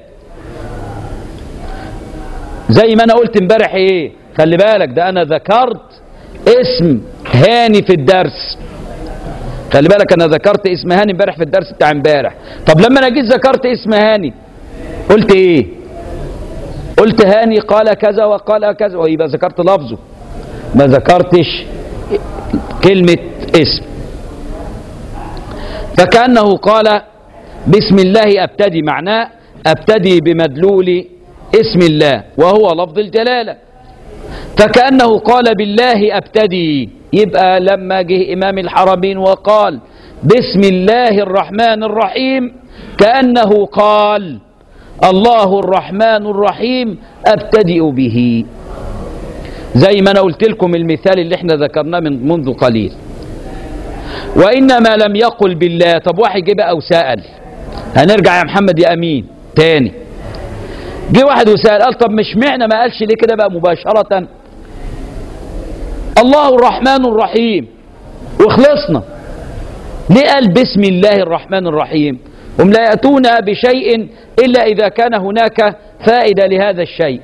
زي ما أنا قلت امبارح إيه، خلي بالك ده أنا ذكرت اسم هاني في الدرس، خلي بالك أنا ذكرت اسم هاني امبارح في الدرس بتاع امبارح. طب لما أنا جيت ذكرت اسم هاني قلت إيه؟ قلت هاني قال كذا وقال كذا، ويبقى ذكرت لفظه، ما ذكرتش كلمة اسم. فكأنه قال بسم الله أبتدي معناه أبتدي بمدلول اسم الله وهو لفظ الجلالة. فكأنه قال بالله أبتدي، يبقى لما جه إمام الحرمين وقال بسم الله الرحمن الرحيم كأنه قال الله الرحمن الرحيم أبتدئ به، زي ما أنا قلت لكم المثال اللي احنا ذكرناه من منذ قليل. وإنما لم يقل بالله. طب واحد جه بقى وسأل، هنرجع يا محمد يا أمين تاني، جه واحد وسأل قال طب مش معنى ما قالش ليه كده بقى مباشرة الله الرحمن الرحيم وخلصنا؟ ليه قال بسم الله الرحمن الرحيم؟ هم لا يأتون بشيء إلا إذا كان هناك فائدة لهذا الشيء.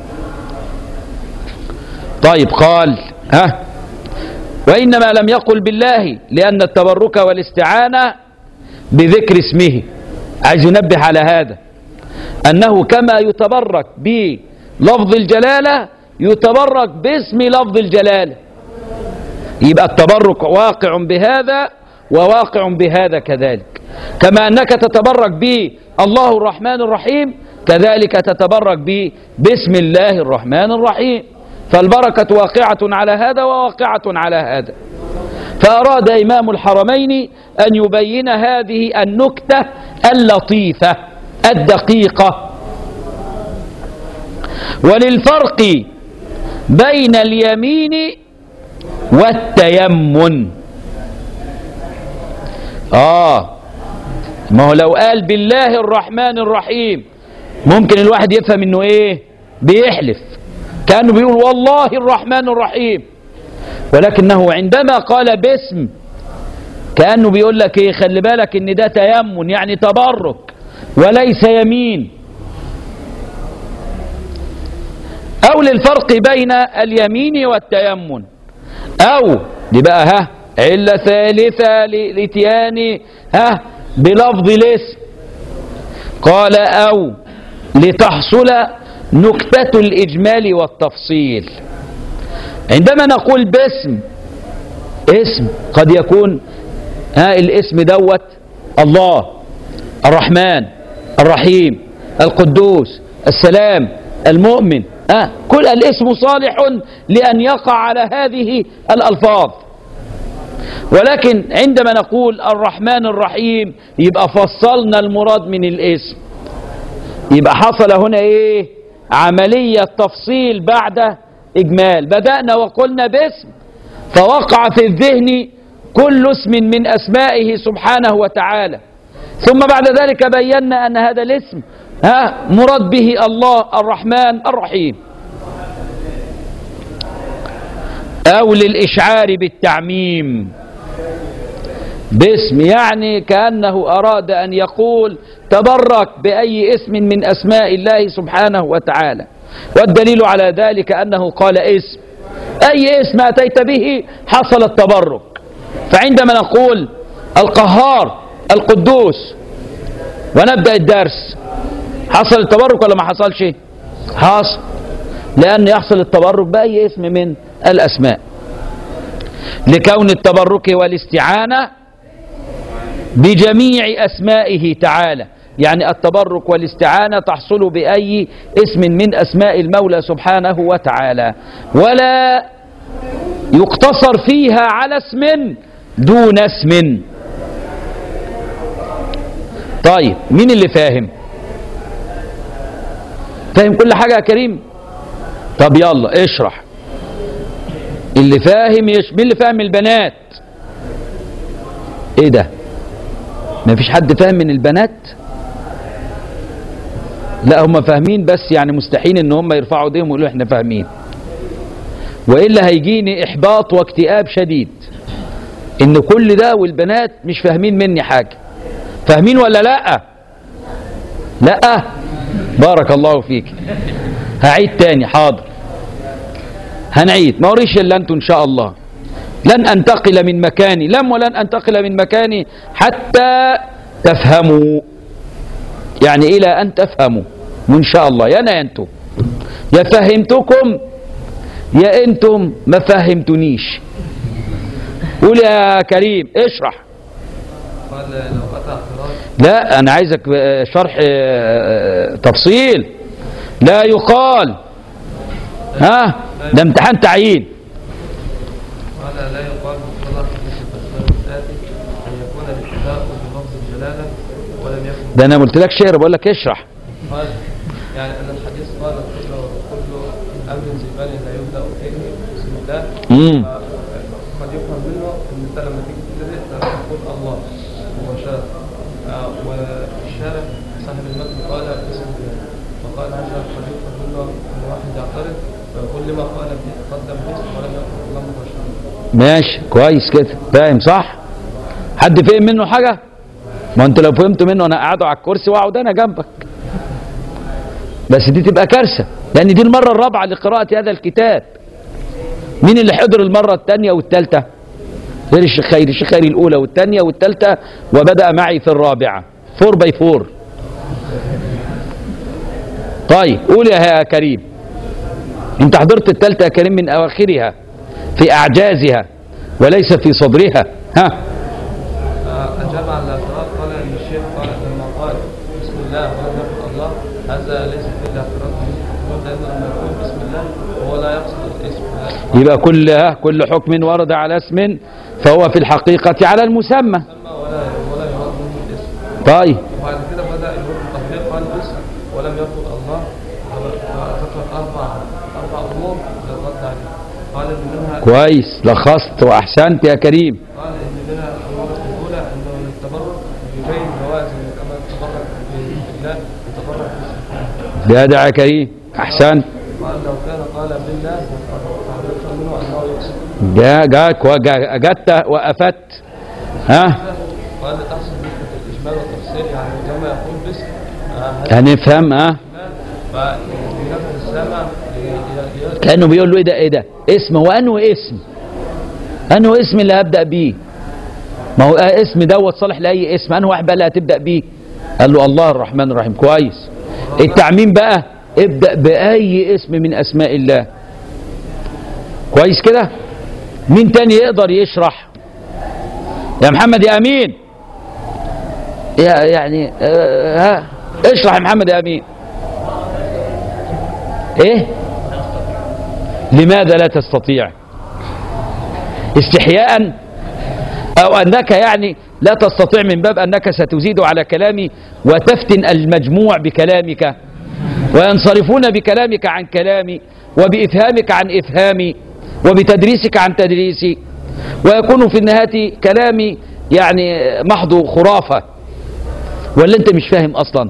طيب قال ها وإنما لم يقل بالله لأن التبرك والاستعانة بذكر اسمه. عايز ينبه على هذا، أنه كما يتبرك بلفظ الجلالة يتبرك باسم لفظ الجلالة، يبقى التبرك واقع بهذا وواقع بهذا كذلك. كما أنك تتبرك بالله الرحمن الرحيم كذلك تتبرك بسم الله الرحمن الرحيم، فالبركة واقعة على هذا وواقعة على هذا. فأراد إمام الحرمين أن يبين هذه النكتة اللطيفة الدقيقة. وللفرق بين اليمين والتيمن، آه ما هو لو قال بالله الرحمن الرحيم ممكن الواحد يفهم انه ايه؟ بيحلف، كأنه بيقول والله الرحمن الرحيم، ولكنه عندما قال باسم كأنه بيقول لك ايه؟ خلي بالك ان ده تيمن يعني تبرك وليس يمين. او للفرق بين اليمين والتيمن، او دي بقى ها علة ثالثة لاتيان ها بلفظ الاسم، قال او لتحصل نكتة الإجمال والتفصيل. عندما نقول باسم اسم قد يكون ها الاسم دوت الله الرحمن الرحيم القدوس السلام المؤمن، ها كل الاسم صالح لأن يقع على هذه الألفاظ. ولكن عندما نقول الرحمن الرحيم يبقى فصلنا المراد من الاسم، يبقى حصل هنا ايه؟ عملية تفصيل بعد إجمال. بدأنا وقلنا باسم فوقع في الذهن كل اسم من أسمائه سبحانه وتعالى، ثم بعد ذلك بينا أن هذا الاسم ها مراد به الله الرحمن الرحيم. أو للإشعار بالتعميم، باسم يعني كأنه أراد أن يقول تبرك بأي اسم من أسماء الله سبحانه وتعالى. والدليل على ذلك أنه قال اسم، أي اسم أتيت به حصل التبرك. فعندما نقول القهار القدوس ونبدأ الدرس حصل التبرك ولا ما حصلش؟ حصل، لأن يحصل التبرك بأي اسم من الأسماء، لكون التبرك والاستعانة بجميع أسمائه تعالى. يعني التبرك والاستعانة تحصل بأي اسم من أسماء المولى سبحانه وتعالى، ولا يقتصر فيها على اسم دون اسم. طيب مين اللي فاهم؟ فاهم كل حاجة يا كريم؟ طب يلا اشرح. اللي فاهم يش... مين اللي فاهم البنات؟ ايه ده؟ ما فيش حد فاهم من البنات؟ لا هم فاهمين، بس يعني مستحيل ان هم يرفعوا ايديهم ويقولوا احنا فاهمين، والا هيجيني احباط واكتئاب شديد ان كل ده والبنات مش فاهمين مني حاجة. فاهمين ولا لا؟ لا، بارك الله فيك. هعيد تاني، حاضر هنعيد، ما وريش الا انتوا ان شاء الله. لن انتقل من مكاني، لم ولن انتقل من مكاني حتى تفهموا، يعني الى ان تفهموا وان شاء الله. يا انا يا انتم، يا فهمتكم يا انتم ما فهمتونيش. قول يا كريم اشرح. قال لو أتى اعتراض. لا انا عايزك شرح تفصيل، لا يقال ها ده امتحان تعيين. قال لا يقال مصطلح في الآتي أن يكون الابتداء بلفظ الجلالة ولم يكن. ده انا قلت لك شعر، بقول لك اشرح. قال يعني أن الحديث قال كل كل أمر زبال لا يبدأ فيه بسم الله. امم قد يفهم منه أن أنت لما تيجي تبتدئ تقول الله مباشرة. آه والشارع صاحب المتن قال بسم الله، فقال هذا قد يفهم منه أن واحد يعترض ويقول لما قال قدم باسم ولم يقل الله مباشرة. ماشي كويس كده، فاهم صح؟ حد فهم منه حاجة؟ ما انت لو فهمت منه انا قاعده على الكرسي واقعد انا جنبك. بس دي تبقى كارثة، لان دي المرة الرابعة لقراءة هذا الكتاب. مين اللي حضر المرة الثانية والثالثة؟ غير الشيخ خيري، الشيخ خيري الأولى والثانية والثالثة وبدأ معي في الرابعة، فور باي فور. طيب قول يا كريم، انت حضرت الثالثة يا كريم من أواخرها في أعجازها وليس في صدرها. ها أجاب على الاعتراض، قال إن الشيخ قال لما قال بسم الله ولم يقل الله هذا ليس في الاعتراض، لأنه لما يقول بسم الله هو لا يقصد الاسم. يبقى كل كل حكم ورد على اسم فهو في الحقيقة على المسمى. ولا ولا يراد منه الاسم. طيب وبعد كده بدأ يقول التطبيق، قال بسم ولم يقل الله، ذكر أربع أربع أمور للرد عليه. قال إن منها كويس، لخصت وأحسنت يا كريم. قال إن منها الأولى أنه التبرك يبين جواز كما التبرك بالله يتبرك باسم. ده ده يا كريم أحسنت. قال لو كان قال بالله فعرفت منه أنه يقصد. جا جاك وجدت وأفدت. ها قال تحصل نسبة الإجمال والتفسير، يعني لما يقول باسم هنفهم. ها فبنفس السامع كأنه بيقول له ايه ده ايه ده اسم، هو انه اسم انه اسم اللي هبدأ بيه؟ ما هو اسم دوت صالح لأي اسم، انه واحد بقى اللي هتبدأ بيه؟ قال له الله الرحمن الرحيم. كويس. التعميم بقى ابدأ بأي اسم من أسماء الله. كويس كده. مين تاني يقدر يشرح يا محمد يا أمين؟ يا يعني اه ها اشرح يا محمد يا أمين. ايه لماذا لا تستطيع؟ استحياء او انك يعني لا تستطيع من باب انك ستزيد على كلامي وتفتن المجموع بكلامك وينصرفون بكلامك عن كلامي وبإفهامك عن إفهامي وبتدريسك عن تدريسي، ويكون في النهاية كلامي يعني محض خرافة. ولا انت مش فاهم اصلا؟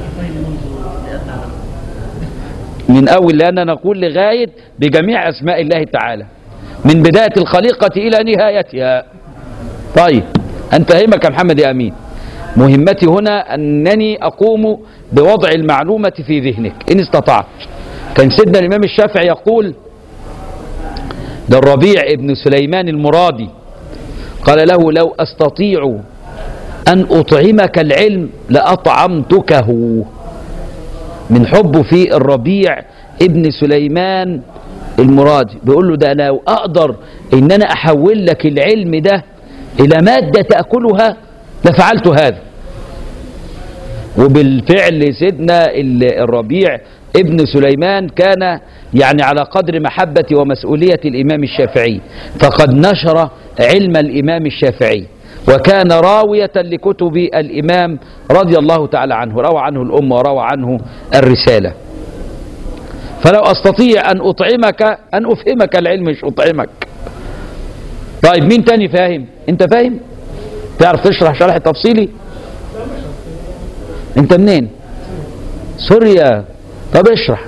من أول لأننا نقول لغاية بجميع أسماء الله تعالى من بداية الخليقة إلى نهايتها. طيب أنفهمك يا محمد يا أمين. مهمتي هنا أنني أقوم بوضع المعلومة في ذهنك إن استطعت. كان سيدنا الإمام الشافعي يقول ده الربيع ابن سليمان المرادي قال له لو أستطيع أن أطعمك العلم لأطعمتكه، من حبه في الربيع ابن سليمان المرادي. بيقول له ده لو أقدر إن أنا أحول لك العلم ده إلى مادة تأكلها لفعلت هذا. وبالفعل سيدنا الربيع ابن سليمان كان يعني على قدر محبة ومسؤولية الإمام الشافعي، فقد نشر علم الإمام الشافعي وكان راوية لكتب الإمام رضي الله تعالى عنه، روى عنه الأمة وروى عنه الرسالة. فلو أستطيع أن أطعمك أن أفهمك العلم مش أطعمك. طيب مين تاني فاهم؟ أنت فاهم؟ تعرف تشرح شرح تفصيلي؟ أنت منين؟ سوريا. طب اشرح.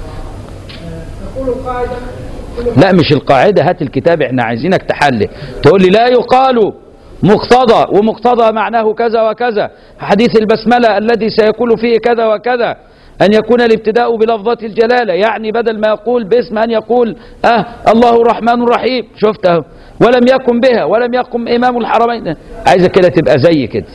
لا مش القاعدة، هات الكتاب، احنا عايزينك تحلل. تقول لي لا يقال مقتضى، ومقتضى معناه كذا وكذا، حديث البسملة الذي سيقول فيه كذا وكذا أن يكون الابتداء بلفظة الجلالة، يعني بدل ما يقول باسم أن يقول أه الله الرحمن الرحيم. شفته ولم يكن بها ولم يقم إمام الحرمين. عايزة كده تبقى زي كده.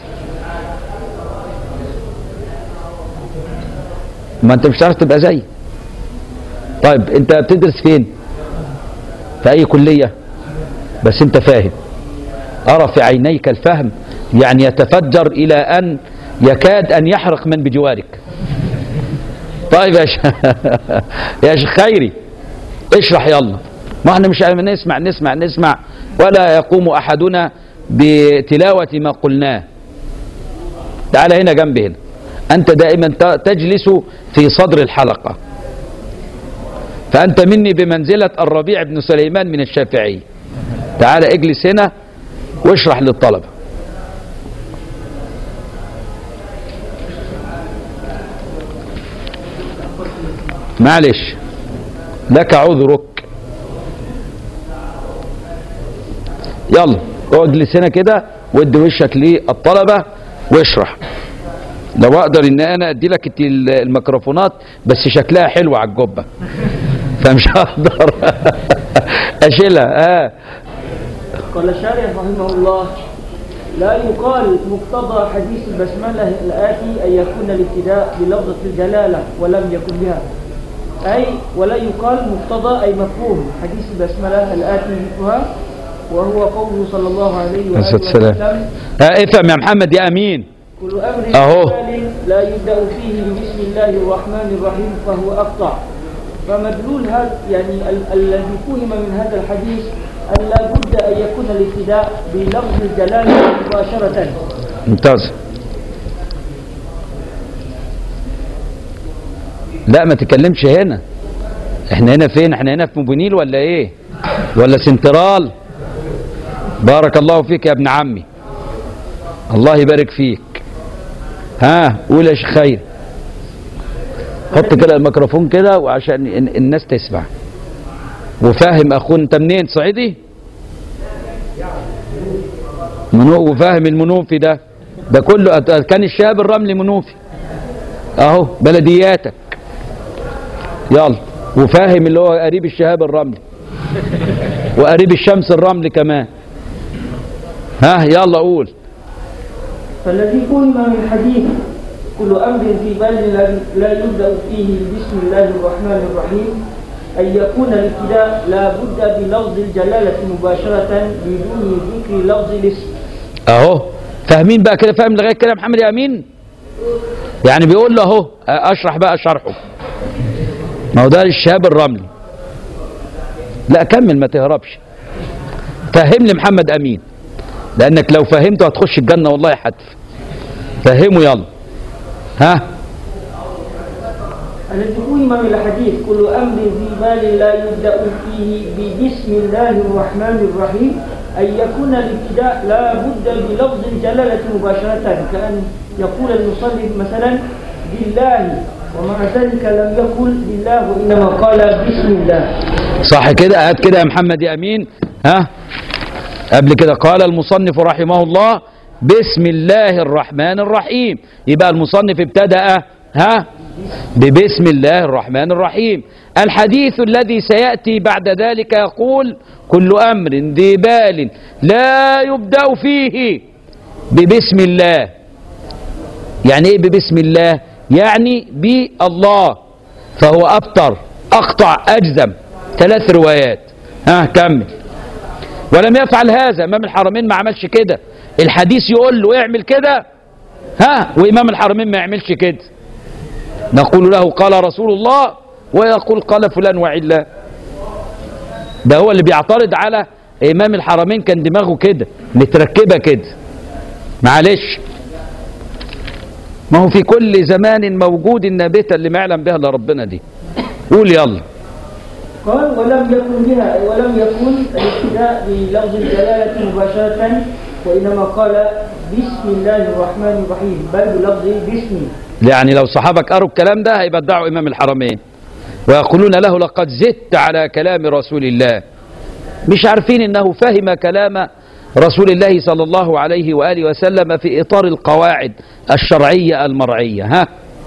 ما أنت مش هتعرف تبقى زي. طيب أنت بتدرس فين؟ في أي كلية؟ بس أنت فاهم. أرى في عينيك الفهم يعني يتفجر إلى أن يكاد أن يحرق من بجوارك. طيب يا شيخ يا شيخ خيري اشرح يلا. ما احنا مش نسمع نسمع نسمع ولا يقوم أحدنا بتلاوة ما قلناه. تعال هنا جنبي هنا. أنت دائما تجلس في صدر الحلقة، فأنت مني بمنزلة الربيع بن سليمان من الشافعي. تعال اجلس هنا واشرح للطلبة. معلش لك عذرك. يلا اجلس هنا كده وادي وشك للطلبة واشرح. لو اقدر ان انا ادي لك الميكروفونات بس شكلها حلو على الجبة فمش هقدر اشيلها. اه قال الشارع رحمه الله: لا يقال مقتضى حديث البسملة الآتي أن يكون الابتداء بلفظة الجلالة ولم يكن بها، أي ولا يقال مقتضى أي مفهوم حديث البسملة الآتي مثلها، وهو قوله صلى الله عليه وآله وسلم: افهم يا محمد يا أمين. كل أمر أهو لا يبدأ فيه بسم الله الرحمن الرحيم فهو أقطع. فمدلول هذا يعني ال الذي فهم من هذا الحديث أن لا بد أن يكون الابتداء بلفظ الجلالة مباشرة. ممتاز. لا ما تتكلمش هنا، احنا هنا فين؟ احنا هنا في موبينيل ولا ايه؟ ولا سنترال؟ بارك الله فيك يا ابن عمي، الله يبارك فيك. ها قول يا شيخ خير. حط كده الميكروفون كده وعشان الناس تسمع وفاهم. اخونا انت منين؟ صعيدي؟ منو وفاهم المنوفي ده ده كله كان الشهاب الرملي منوفي اهو بلدياتك. يلا وفاهم اللي هو قريب الشهاب الرملي وقريب الشمس الرملي كمان. ها يلا قول. فالذي فهم من حديث كل أمر في بال لا يبدأ فيه بسم الله الرحمن الرحيم أن يكون الابتداء لا بد بلفظ الجلالة مباشرة بدون ذكر لفظ الاسم. اهو فاهمين بقى كده؟ فاهم لغايه كده يا محمد يا امين؟ يعني بيقول له اهو اشرح بقى شرحه. ما هو ده الشهاب الرملي. لا كمل ما تهربش. فهم لي محمد امين لانك لو فهمته هتخش الجنه والله حتف. فهمه يلا. ها الذي فهم من الحديث كل أمر ذي بال لا يبدأ فيه ببسم الله الرحمن الرحيم أن يكون الابتداء لا بد بلفظ الجلالة مباشرة، كأن يقول المصلي مثلا بالله ومع ذلك لم يقل بالله وإنما قال بسم الله. صح كده؟ هات كده يا محمد يا أمين. ها قبل كده قال المصنف رحمه الله بسم الله الرحمن الرحيم، يبقى المصنف ابتدأ ها ببسم الله الرحمن الرحيم. الحديث الذي سيأتي بعد ذلك يقول كل أمر ذي بال لا يبدأ فيه ببسم الله. يعني ايه ببسم الله؟ يعني بالله، فهو أبتر أقطع أجزم. ثلاث روايات. ها كمل. ولم يفعل هذا إمام الحرمين، ما عملش كده. الحديث يقول له اعمل كده ها وإمام الحرمين ما يعملش كده. نقول له قال رسول الله ويقول قال فلان وعلا. ده هو اللي بيعترض على إمام الحرمين، كان دماغه كده متركبة كده. معلش، ما هو في كل زمان موجود النابتة اللي ما يعلم بها الا ربنا دي. قول يلا. قال ولم يكن بها ولم يكن الابتداء بلفظ الجلالة مباشرة وإنما قال بسم الله الرحمن الرحيم بل بلفظ بسم. يعني لو صحابك قروا الكلام ده هيبدعوا إمام الحرمين ويقولون له لقد زدت على كلام رسول الله. مش عارفين انه فهم كلام رسول الله صلى الله عليه وآله وسلم في إطار القواعد الشرعية المرعية. ها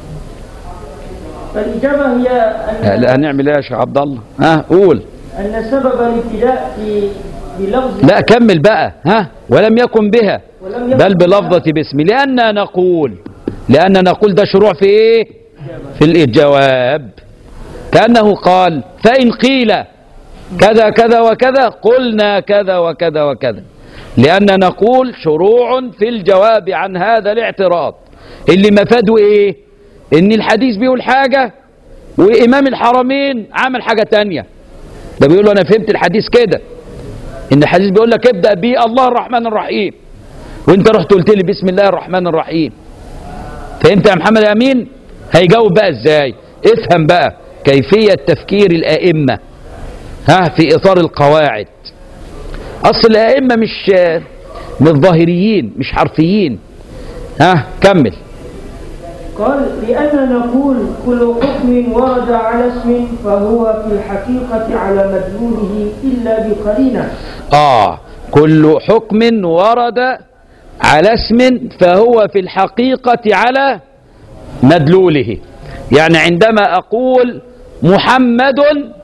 فالإجابة هي أن هنعمل ايه يا شيخ عبد الله؟ ها قول. أن سبب الابتداء في بلفظ لا كمل بقى. ها ولم يكن بها ولم يكن بل بلفظة باسم، لأن نقول لأن نقول ده شروع في ايه؟ في الجواب. كأنه قال فإن قيل كذا كذا وكذا قلنا كذا وكذا وكذا، لأن نقول شروع في الجواب عن هذا الاعتراض اللي مفاده ايه؟ ان الحديث بيقول حاجة وإمام الحرمين عمل حاجة تانية. ده بيقول له انا فهمت الحديث كده ان الحديث بيقول لك ابدأ بي الله الرحمن الرحيم، وانت رحت قلت لي بسم الله الرحمن الرحيم. فهمت يا محمد امين؟ هيجاوب بقى ازاي؟ افهم بقى كيفية تفكير الائمة ها في اطار القواعد. اصل الائمة مش مش ظاهريين، مش حرفيين. ها كمل. قال لأننا نقول كل حكم ورد على اسم فهو في الحقيقة على مدلوله إلا بقرينة. آه كل حكم ورد على اسم فهو في الحقيقة على مدلوله. يعني عندما أقول محمد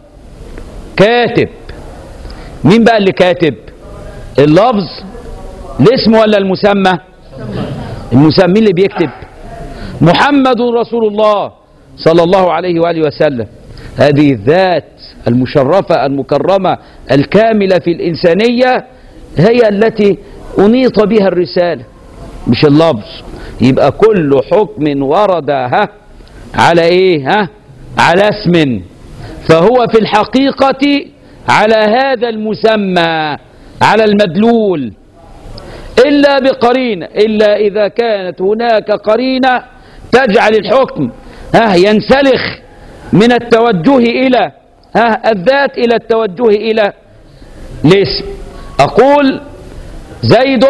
كاتب، مين بقى اللي كاتب؟ اللفظ الاسم ولا المسمى؟ المسمى اللي بيكتب. محمد رسول الله صلى الله عليه وآله وسلم، هذه الذات المشرفة المكرمة الكاملة في الإنسانية هي التي أنيط بها الرسالة مش اللفظ. يبقى كل حكم ورد ها على إيه؟ ها على اسم فهو في الحقيقة على هذا المسمى على المدلول إلا بقرينة، إلا إذا كانت هناك قرينة تجعل الحكم ها ينسلخ من التوجه إلى ها الذات إلى التوجه إلى الاسم. أقول زيد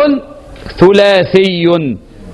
ثلاثي،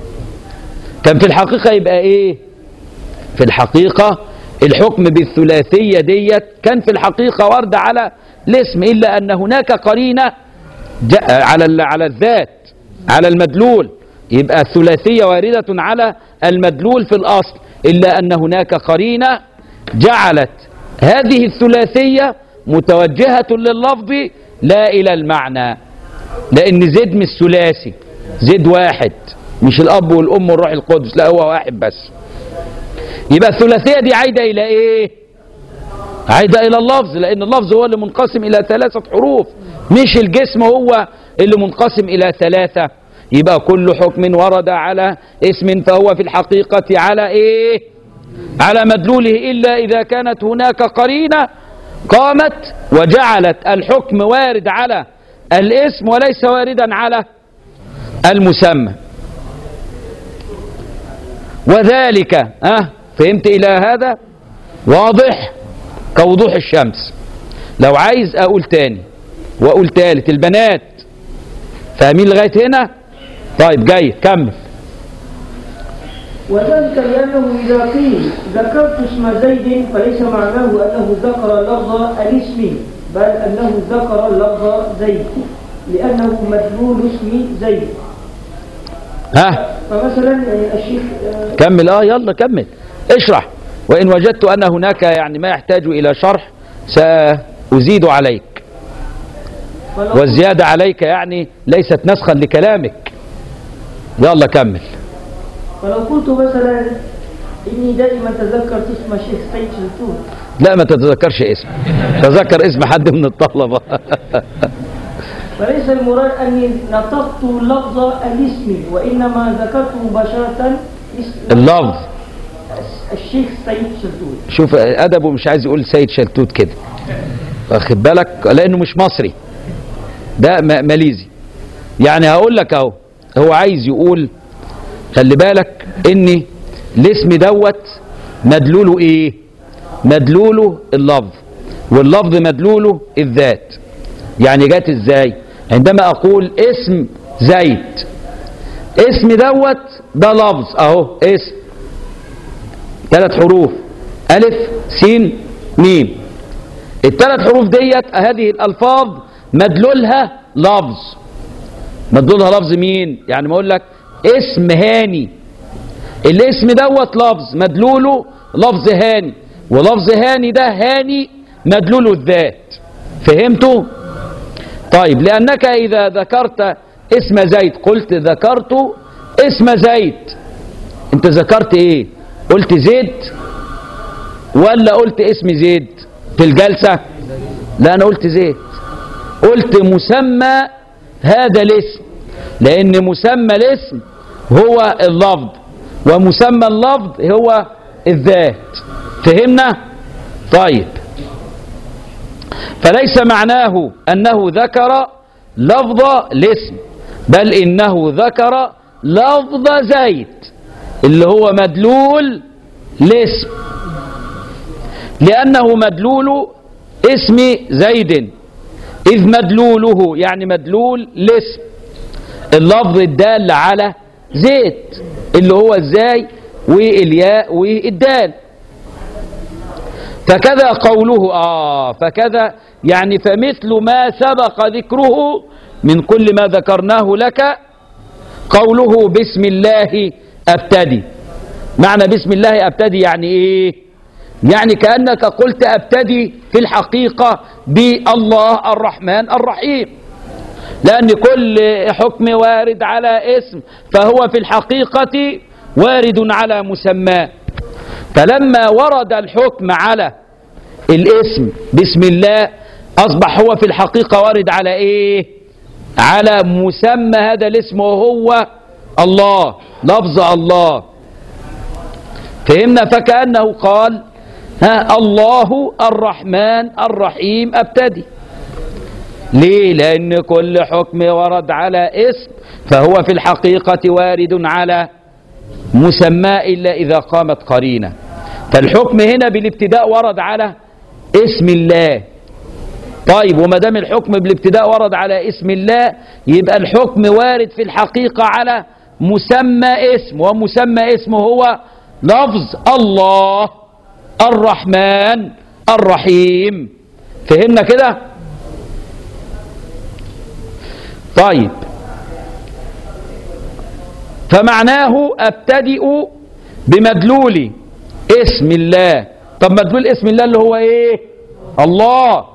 كان في الحقيقة يبقى إيه؟ في الحقيقة الحكم بالثلاثية ديت كان في الحقيقة ورد على الاسم، إلا أن هناك قرينة على على الذات على المدلول. يبقى الثلاثية واردة على المدلول في الأصل، إلا أن هناك قرينة جعلت هذه الثلاثية متوجهة لللفظ لا إلى المعنى، لأن زيد مش ثلاثي، زيد واحد مش الأب والأم والروح القدس، لا هو واحد بس. يبقى الثلاثية دي عايدة إلى إيه؟ عايدة إلى اللفظ، لأن اللفظ هو اللي منقسم إلى ثلاثة حروف مش الجسم هو اللي منقسم إلى ثلاثة. يبقى كل حكم ورد على اسم فهو في الحقيقة على إيه؟ على مدلوله، إلا إذا كانت هناك قرينة قامت وجعلت الحكم وارد على الاسم وليس واردا على المسمى. وذلك أه فهمت إلى هذا؟ واضح كوضوح الشمس. لو عايز أقول تاني وأقول تالت، البنات فاهمين لغاية هنا؟ طيب جاي كمل. وذلك لأنه إذا قيل ذكرت اسم زيد فليس معناه أنه ذكر لفظ الاسم، بل أنه ذكر لفظ زيد لأنه مدلول اسم زيد. ها فمثلا الشيخ كمل. اه يلا كمل اشرح. وإن وجدت أن هناك يعني ما يحتاج إلى شرح سأزيد عليك، والزيادة عليك يعني ليست نسخا لكلامك. يلا كمل. فلو قلت مثلا إني دائما تذكرت اسم الشيخ سيد شلتوت. لا ما تتذكرش اسم، تذكر اسم حد من الطلبة. فليس المراد أني نطقت لفظ الاسم، وإنما ذكرت مباشرة اللفظ الشيخ سيد شلتوت. شوف أدبه مش عايز يقول سيد شلتوت كده، واخد بالك؟ لأنه مش مصري، ده ماليزي. يعني هقول لك اهو، هو عايز يقول خلي بالك ان الاسم دوت مدلوله ايه؟ مدلوله اللفظ، واللفظ مدلوله الذات. يعني جات ازاي؟ عندما اقول اسم زيد، اسم دوت ده لفظ اهو، اسم ثلاث حروف الف سين ميم. الثلاث حروف ديت هذه الالفاظ مدلولها لفظ. مدلولها لفظ مين؟ يعني ما اقول لك اسم هاني، الاسم دوت لفظ مدلوله لفظ هاني، ولفظ هاني ده هاني مدلوله الذات. فهمتوا؟ طيب لأنك إذا ذكرت اسم زيد قلت ذكرت اسم زيد، انت ذكرت ايه؟ قلت زيد ولا قلت اسم زيد في الجلسة؟ لا أنا قلت زيد، قلت مسمى هذا الاسم، لأن مسمى الاسم هو اللفظ ومسمى اللفظ هو الذات. فهمنا؟ طيب فليس معناه أنه ذكر لفظ الاسم، بل إنه ذكر لفظ زيد. اللي هو مدلول الاسم، لأنه مدلول اسم زيد، إذ مدلوله يعني مدلول الاسم اللفظ الدال على زيد اللي هو الزاي والياء والدال. فكذا قوله آه فكذا يعني فمثل ما سبق ذكره من كل ما ذكرناه لك قوله بسم الله أبتدي. معنى بسم الله أبتدي يعني إيه؟ يعني كأنك قلت أبتدي في الحقيقة بالله الرحمن الرحيم، لأن كل حكم وارد على اسم فهو في الحقيقة وارد على مسماه. فلما ورد الحكم على الاسم بسم الله أصبح هو في الحقيقة وارد على إيه؟ على مسمى هذا الاسم وهو الله، لفظ الله. فهمنا؟ فكأنه قال ها الله الرحمن الرحيم أبتدي. ليه؟ لأن كل حكم ورد على اسم فهو في الحقيقة وارد على مسمى إلا إذا قامت قرينة. فالحكم هنا بالابتداء ورد على اسم الله. طيب وما دام الحكم بالابتداء ورد على اسم الله يبقى الحكم وارد في الحقيقة على مسمى اسم، ومسمى اسمه هو لفظ الله الرحمن الرحيم. فهمنا كده؟ طيب فمعناه أبتدئ بمدلول اسم الله. طب مدلول اسم الله اللي هو ايه؟ الله،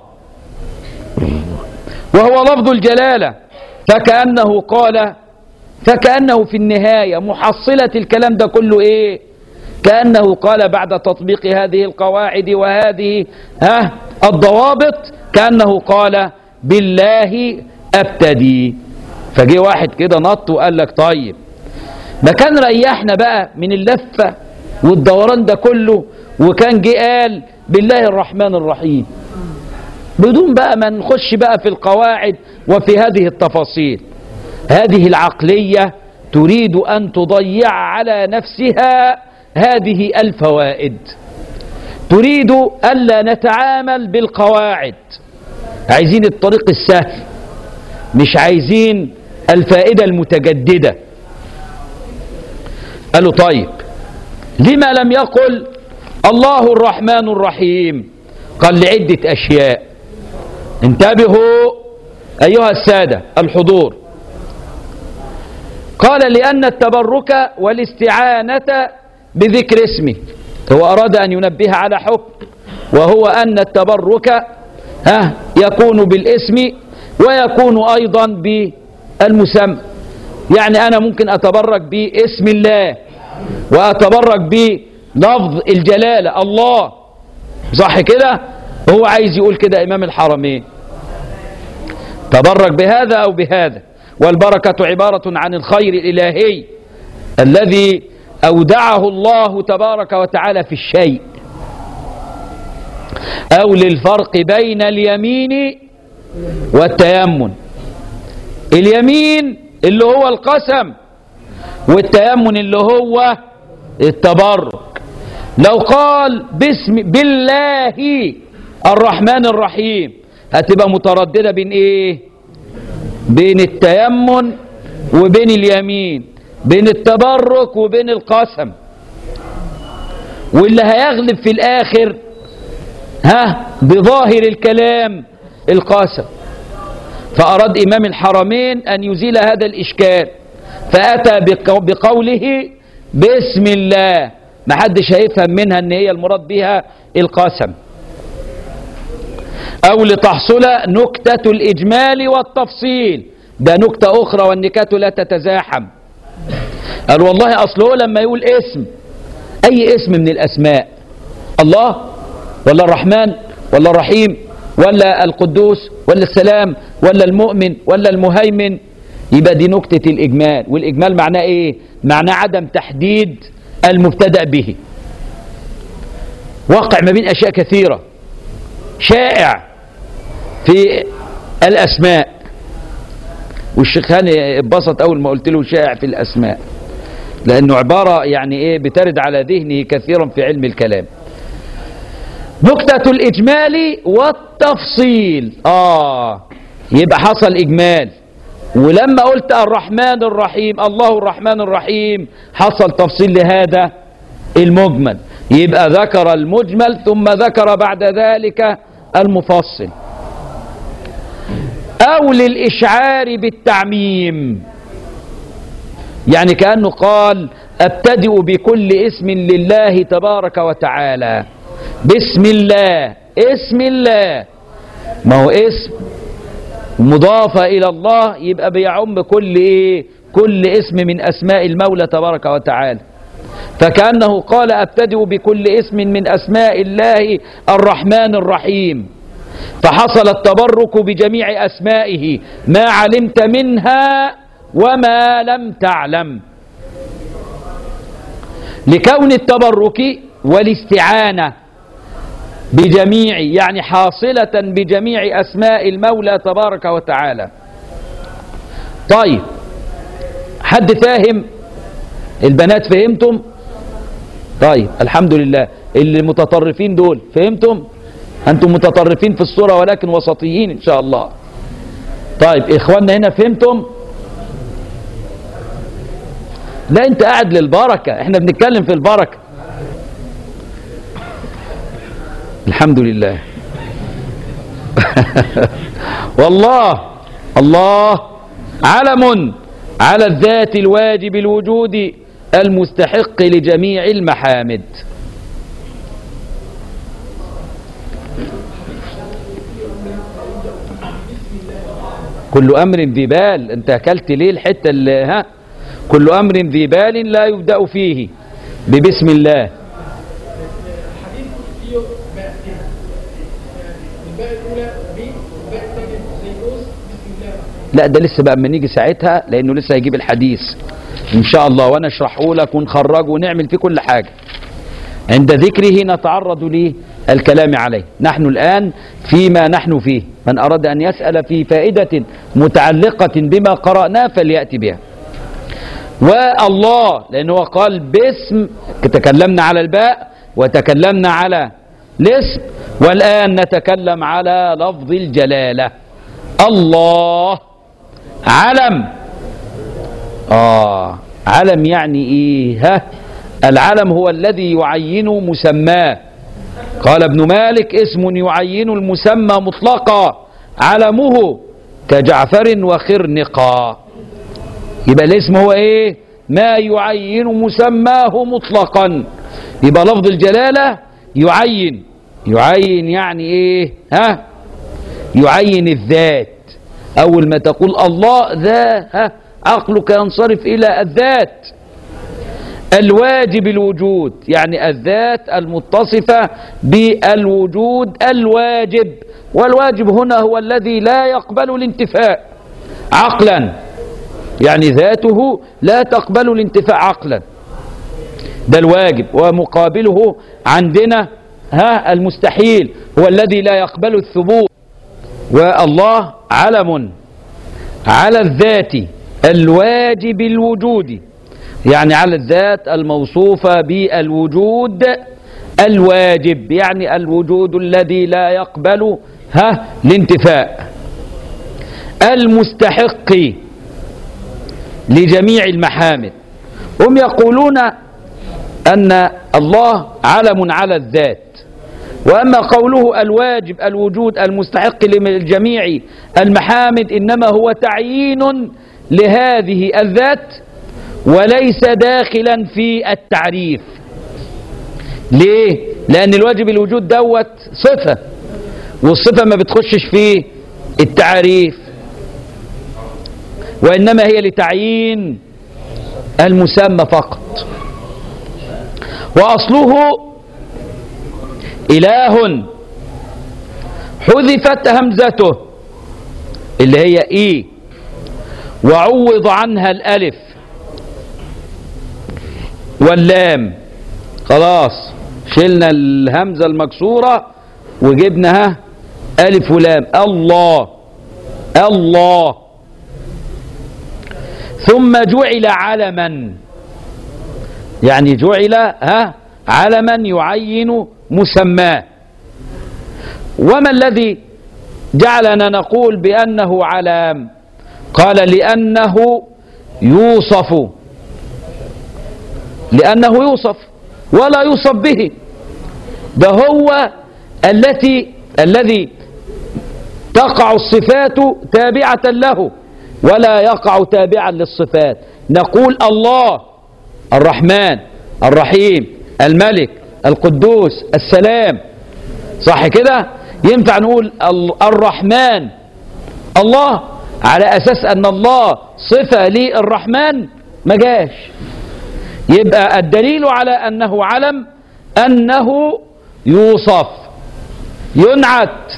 وهو لفظ الجلالة. فكأنه قال فكأنه في النهاية محصلة الكلام ده كله ايه؟ كأنه قال بعد تطبيق هذه القواعد وهذه ها الضوابط كأنه قال بالله أبتدي. فجي واحد كده نط وقال لك طيب ما كان ريحنا بقى من اللفة والدوران ده كله وكان جه قال بالله الرحمن الرحيم بدون بقى ما نخش بقى في القواعد وفي هذه التفاصيل. هذه العقلية تريد أن تضيع على نفسها هذه الفوائد، تريد ألا نتعامل بالقواعد، عايزين الطريق السهل مش عايزين الفائدة المتجددة. قالوا طيب لما لم يقل الله الرحمن الرحيم؟ قال لعدة أشياء. انتبهوا أيها السادة الحضور. قال لأن التبرك والاستعانة بذكر اسمه، هو أراد أن ينبه على حكم وهو أن التبرك ها يكون بالاسم ويكون أيضا بالمسمى. يعني أنا ممكن أتبرك باسم الله وأتبرك بلفظ الجلالة الله، صح كده؟ هو عايز يقول كده إمام الحرمين تبرك بهذا أو بهذا. والبركة عبارة عن الخير الإلهي الذي أودعه الله تبارك وتعالى في الشيء، أو للفرق بين اليمين والتيمن. اليمين اللي هو القسم والتيمن اللي هو التبرك. لو قال باسم بالله الرحمن الرحيم هتبقى مترددة بين ايه؟ بين التيمن وبين اليمين، بين التبرك وبين القسم، واللي هيغلب في الاخر ها بظاهر الكلام القسم. فأراد إمام الحرمين أن يزيل هذا الإشكال فأتى بقوله بسم الله، ما حدش هيفهم منها أن هي المراد بها القسم، أو لتحصل نكتة الإجمال والتفصيل. ده نكتة أخرى والنكات لا تتزاحم. قال والله أصله لما يقول اسم أي اسم من الأسماء، الله ولا الرحمن ولا الرحيم ولا القدوس ولا السلام ولا المؤمن ولا المهيمن، يبقى دي نكتة الإجمال. والإجمال معناه إيه؟ معناه عدم تحديد المبتدأ به. واقع ما بين أشياء كثيرة، شائع في الأسماء، والشيخ هاني اتبسط أول ما قلت له شائع في الأسماء. لأنه عبارة يعني إيه بترد على ذهنه كثيرا في علم الكلام. نكتة الإجمال والتفصيل. آه يبقى حصل إجمال، ولما قلت الرحمن الرحيم، الله الرحمن الرحيم، حصل تفصيل لهذا المجمل، يبقى ذكر المجمل ثم ذكر بعد ذلك المفصل. أو للإشعار بالتعميم، يعني كأنه قال أبتدئ بكل اسم لله تبارك وتعالى، بسم الله، اسم الله، ما هو اسم مضافة إلى الله يبقى بيعم كل إيه؟ كل اسم من أسماء المولى تبارك وتعالى. فكأنه قال أبتدئ بكل اسم من أسماء الله الرحمن الرحيم، فحصل التبرك بجميع أسمائه ما علمت منها وما لم تعلم، لكون التبرك والاستعانة بجميع يعني حاصلة بجميع أسماء المولى تبارك وتعالى. طيب حد فاهم؟ البنات فهمتم؟ طيب الحمد لله. اللي متطرفين دول فهمتم؟ أنتم متطرفين في الصورة ولكن وسطيين إن شاء الله. طيب إخواننا هنا فهمتم؟ لا أنت قاعد للبركة، إحنا بنتكلم في البركة. الحمد لله. والله الله علم على الذات الواجب الوجود المستحق لجميع المحامد. كل أمر ذي بال، أنت أكلت ليه الحتة اللي ها؟ كل أمر ذي بال لا يبدأ فيه ببسم الله. لا ده لسه بقى اما نيجي ساعتها، لانه لسه هيجيب الحديث ان شاء الله وانا اشرحه لك ونخرجه ونعمل فيه كل حاجه. عند ذكره نتعرض للكلام عليه. نحن الان فيما نحن فيه، من اراد ان يسال في فائده متعلقه بما قراناه فلياتي بها. والله لانه قال باسم، تكلمنا على الباء وتكلمنا على الاسم، والان نتكلم على لفظ الجلاله. الله علم. آه علم يعني إيه؟ ها؟ العلم هو الذي يعين مسماه. قال ابن مالك اسم يعين المسمى مطلقا علمه كجعفر وخرنقا. يبقى الاسم هو إيه؟ ما يعين مسماه مطلقا. يبقى لفظ الجلالة يعين. يعين يعني إيه؟ ها؟ يعين الذات. أول ما تقول الله ذا ها عقلك ينصرف إلى الذات. الواجب الوجود يعني الذات المتصفة بالوجود الواجب، والواجب هنا هو الذي لا يقبل الانتفاء عقلا، يعني ذاته لا تقبل الانتفاء عقلا، ده الواجب. ومقابله عندنا ها المستحيل هو الذي لا يقبل الثبوت. والله علم على الذات الواجب الوجود، يعني على الذات الموصوفة بالوجود الواجب، يعني الوجود الذي لا يقبل ها الانتفاء، المستحق لجميع المحامد. هم يقولون أن الله علم على الذات، وأما قوله الواجب الوجود المستحق لجميع المحامد إنما هو تعيين لهذه الذات وليس داخلا في التعريف. ليه؟ لأن الواجب الوجود دوت صفة، والصفة ما بتخشش في التعريف، وإنما هي لتعيين المسمى فقط. وأصله إله حذفت همزته اللي هي إيه وعوض عنها الألف واللام، خلاص شلنا الهمزة المكسورة وجبناها ألف ولام. الله الله ثم جعل علما يعني جعل ها علما يعين مسماه. وما الذي جعلنا نقول بأنه علام؟ قال لأنه يوصف، لأنه يوصف ولا يوصف به. ده هو التي الذي تقع الصفات تابعة له ولا يقع تابعا للصفات. نقول الله الرحمن الرحيم الملك القدوس السلام، صح كده؟ ينفع نقول الرحمن الله على أساس أن الله صفة للرحمن؟ ما جاش. يبقى الدليل على أنه علم أنه يوصف، ينعت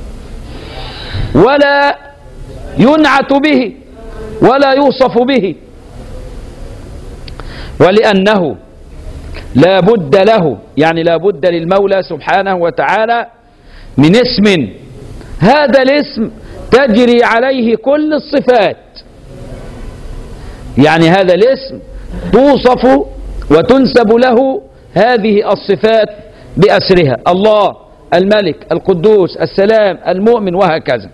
ولا ينعت به ولا يوصف به. ولأنه لا بد له، يعني لا بد للمولى سبحانه وتعالى من اسم، هذا الاسم تجري عليه كل الصفات. يعني هذا الاسم توصف وتنسب له هذه الصفات بأسرها: الله الملك القدوس السلام المؤمن، وهكذا.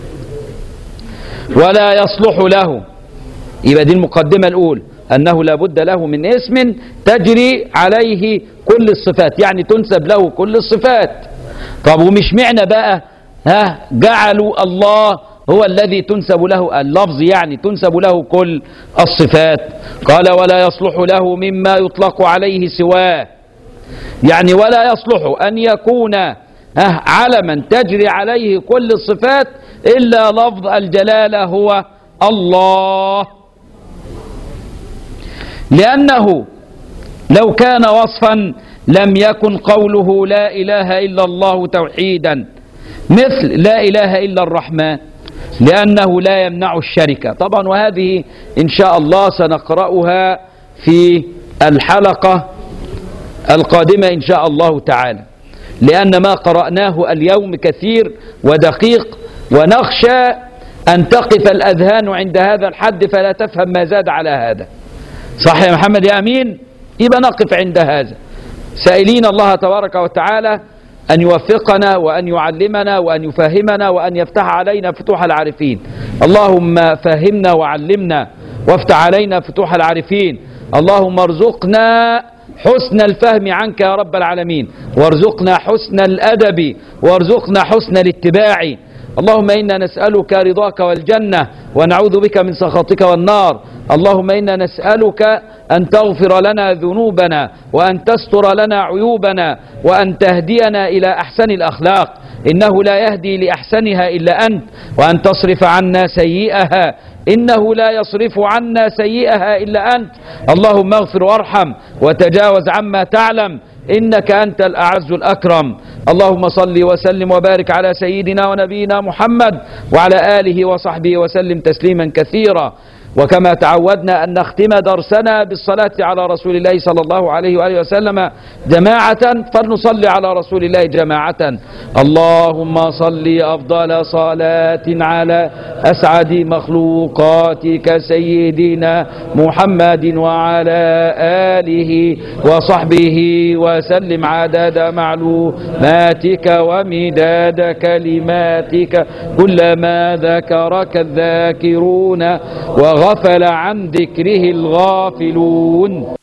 ولا يصلح له، يبقى دي المقدمة الأولى، أنه لا بد له من اسم تجري عليه كل الصفات، يعني تنسب له كل الصفات. طب ومش معنى بقى ها جعلوا الله هو الذي تنسب له اللفظ، يعني تنسب له كل الصفات. قال ولا يصلح له مما يطلق عليه سواه، يعني ولا يصلح أن يكون علما تجري عليه كل الصفات إلا لفظ الجلالة هو الله. لأنه لو كان وصفا لم يكن قوله لا إله إلا الله توحيدا مثل لا إله إلا الرحمن، لأنه لا يمنع الشركة. طبعا وهذه إن شاء الله سنقرأها في الحلقة القادمة إن شاء الله تعالى، لأن ما قرأناه اليوم كثير ودقيق، ونخشى أن تقف الأذهان عند هذا الحد فلا تفهم ما زاد على هذا. صح يا محمد يا أمين؟ يبقى نقف عند هذا، سائلين الله تبارك وتعالى أن يوفقنا وأن يعلمنا وأن يفهمنا وأن يفتح علينا فتوح العارفين. اللهم فهمنا وعلمنا وافتح علينا فتوح العارفين. اللهم ارزقنا حسن الفهم عنك يا رب العالمين، وارزقنا حسن الأدب، وارزقنا حسن الاتباع. اللهم إنا نسألك رضاك والجنة، ونعوذ بك من سخطك والنار. اللهم إنا نسألك أن تغفر لنا ذنوبنا، وأن تستر لنا عيوبنا، وأن تهدينا إلى أحسن الأخلاق، إنه لا يهدي لأحسنها إلا أنت، وأن تصرف عنا سيئها، إنه لا يصرف عنا سيئها إلا أنت. اللهم اغفر وارحم وتجاوز عما تعلم، إنك أنت الأعز الأكرم. اللهم صل وسلم وبارك على سيدنا ونبينا محمد وعلى آله وصحبه وسلم تسليما كثيرا. وكما تعودنا أن نختم درسنا بالصلاة على رسول الله صلى الله عليه وآله وسلم جماعة، فلنصلي على رسول الله جماعة. اللهم صل أفضل صلاة على أسعد مخلوقاتك سيدنا محمد وعلى آله وصحبه وسلم عدد معلوماتك ومداد كلماتك، كلما ذكرك الذاكرون وغفل عن ذكره الغافلون.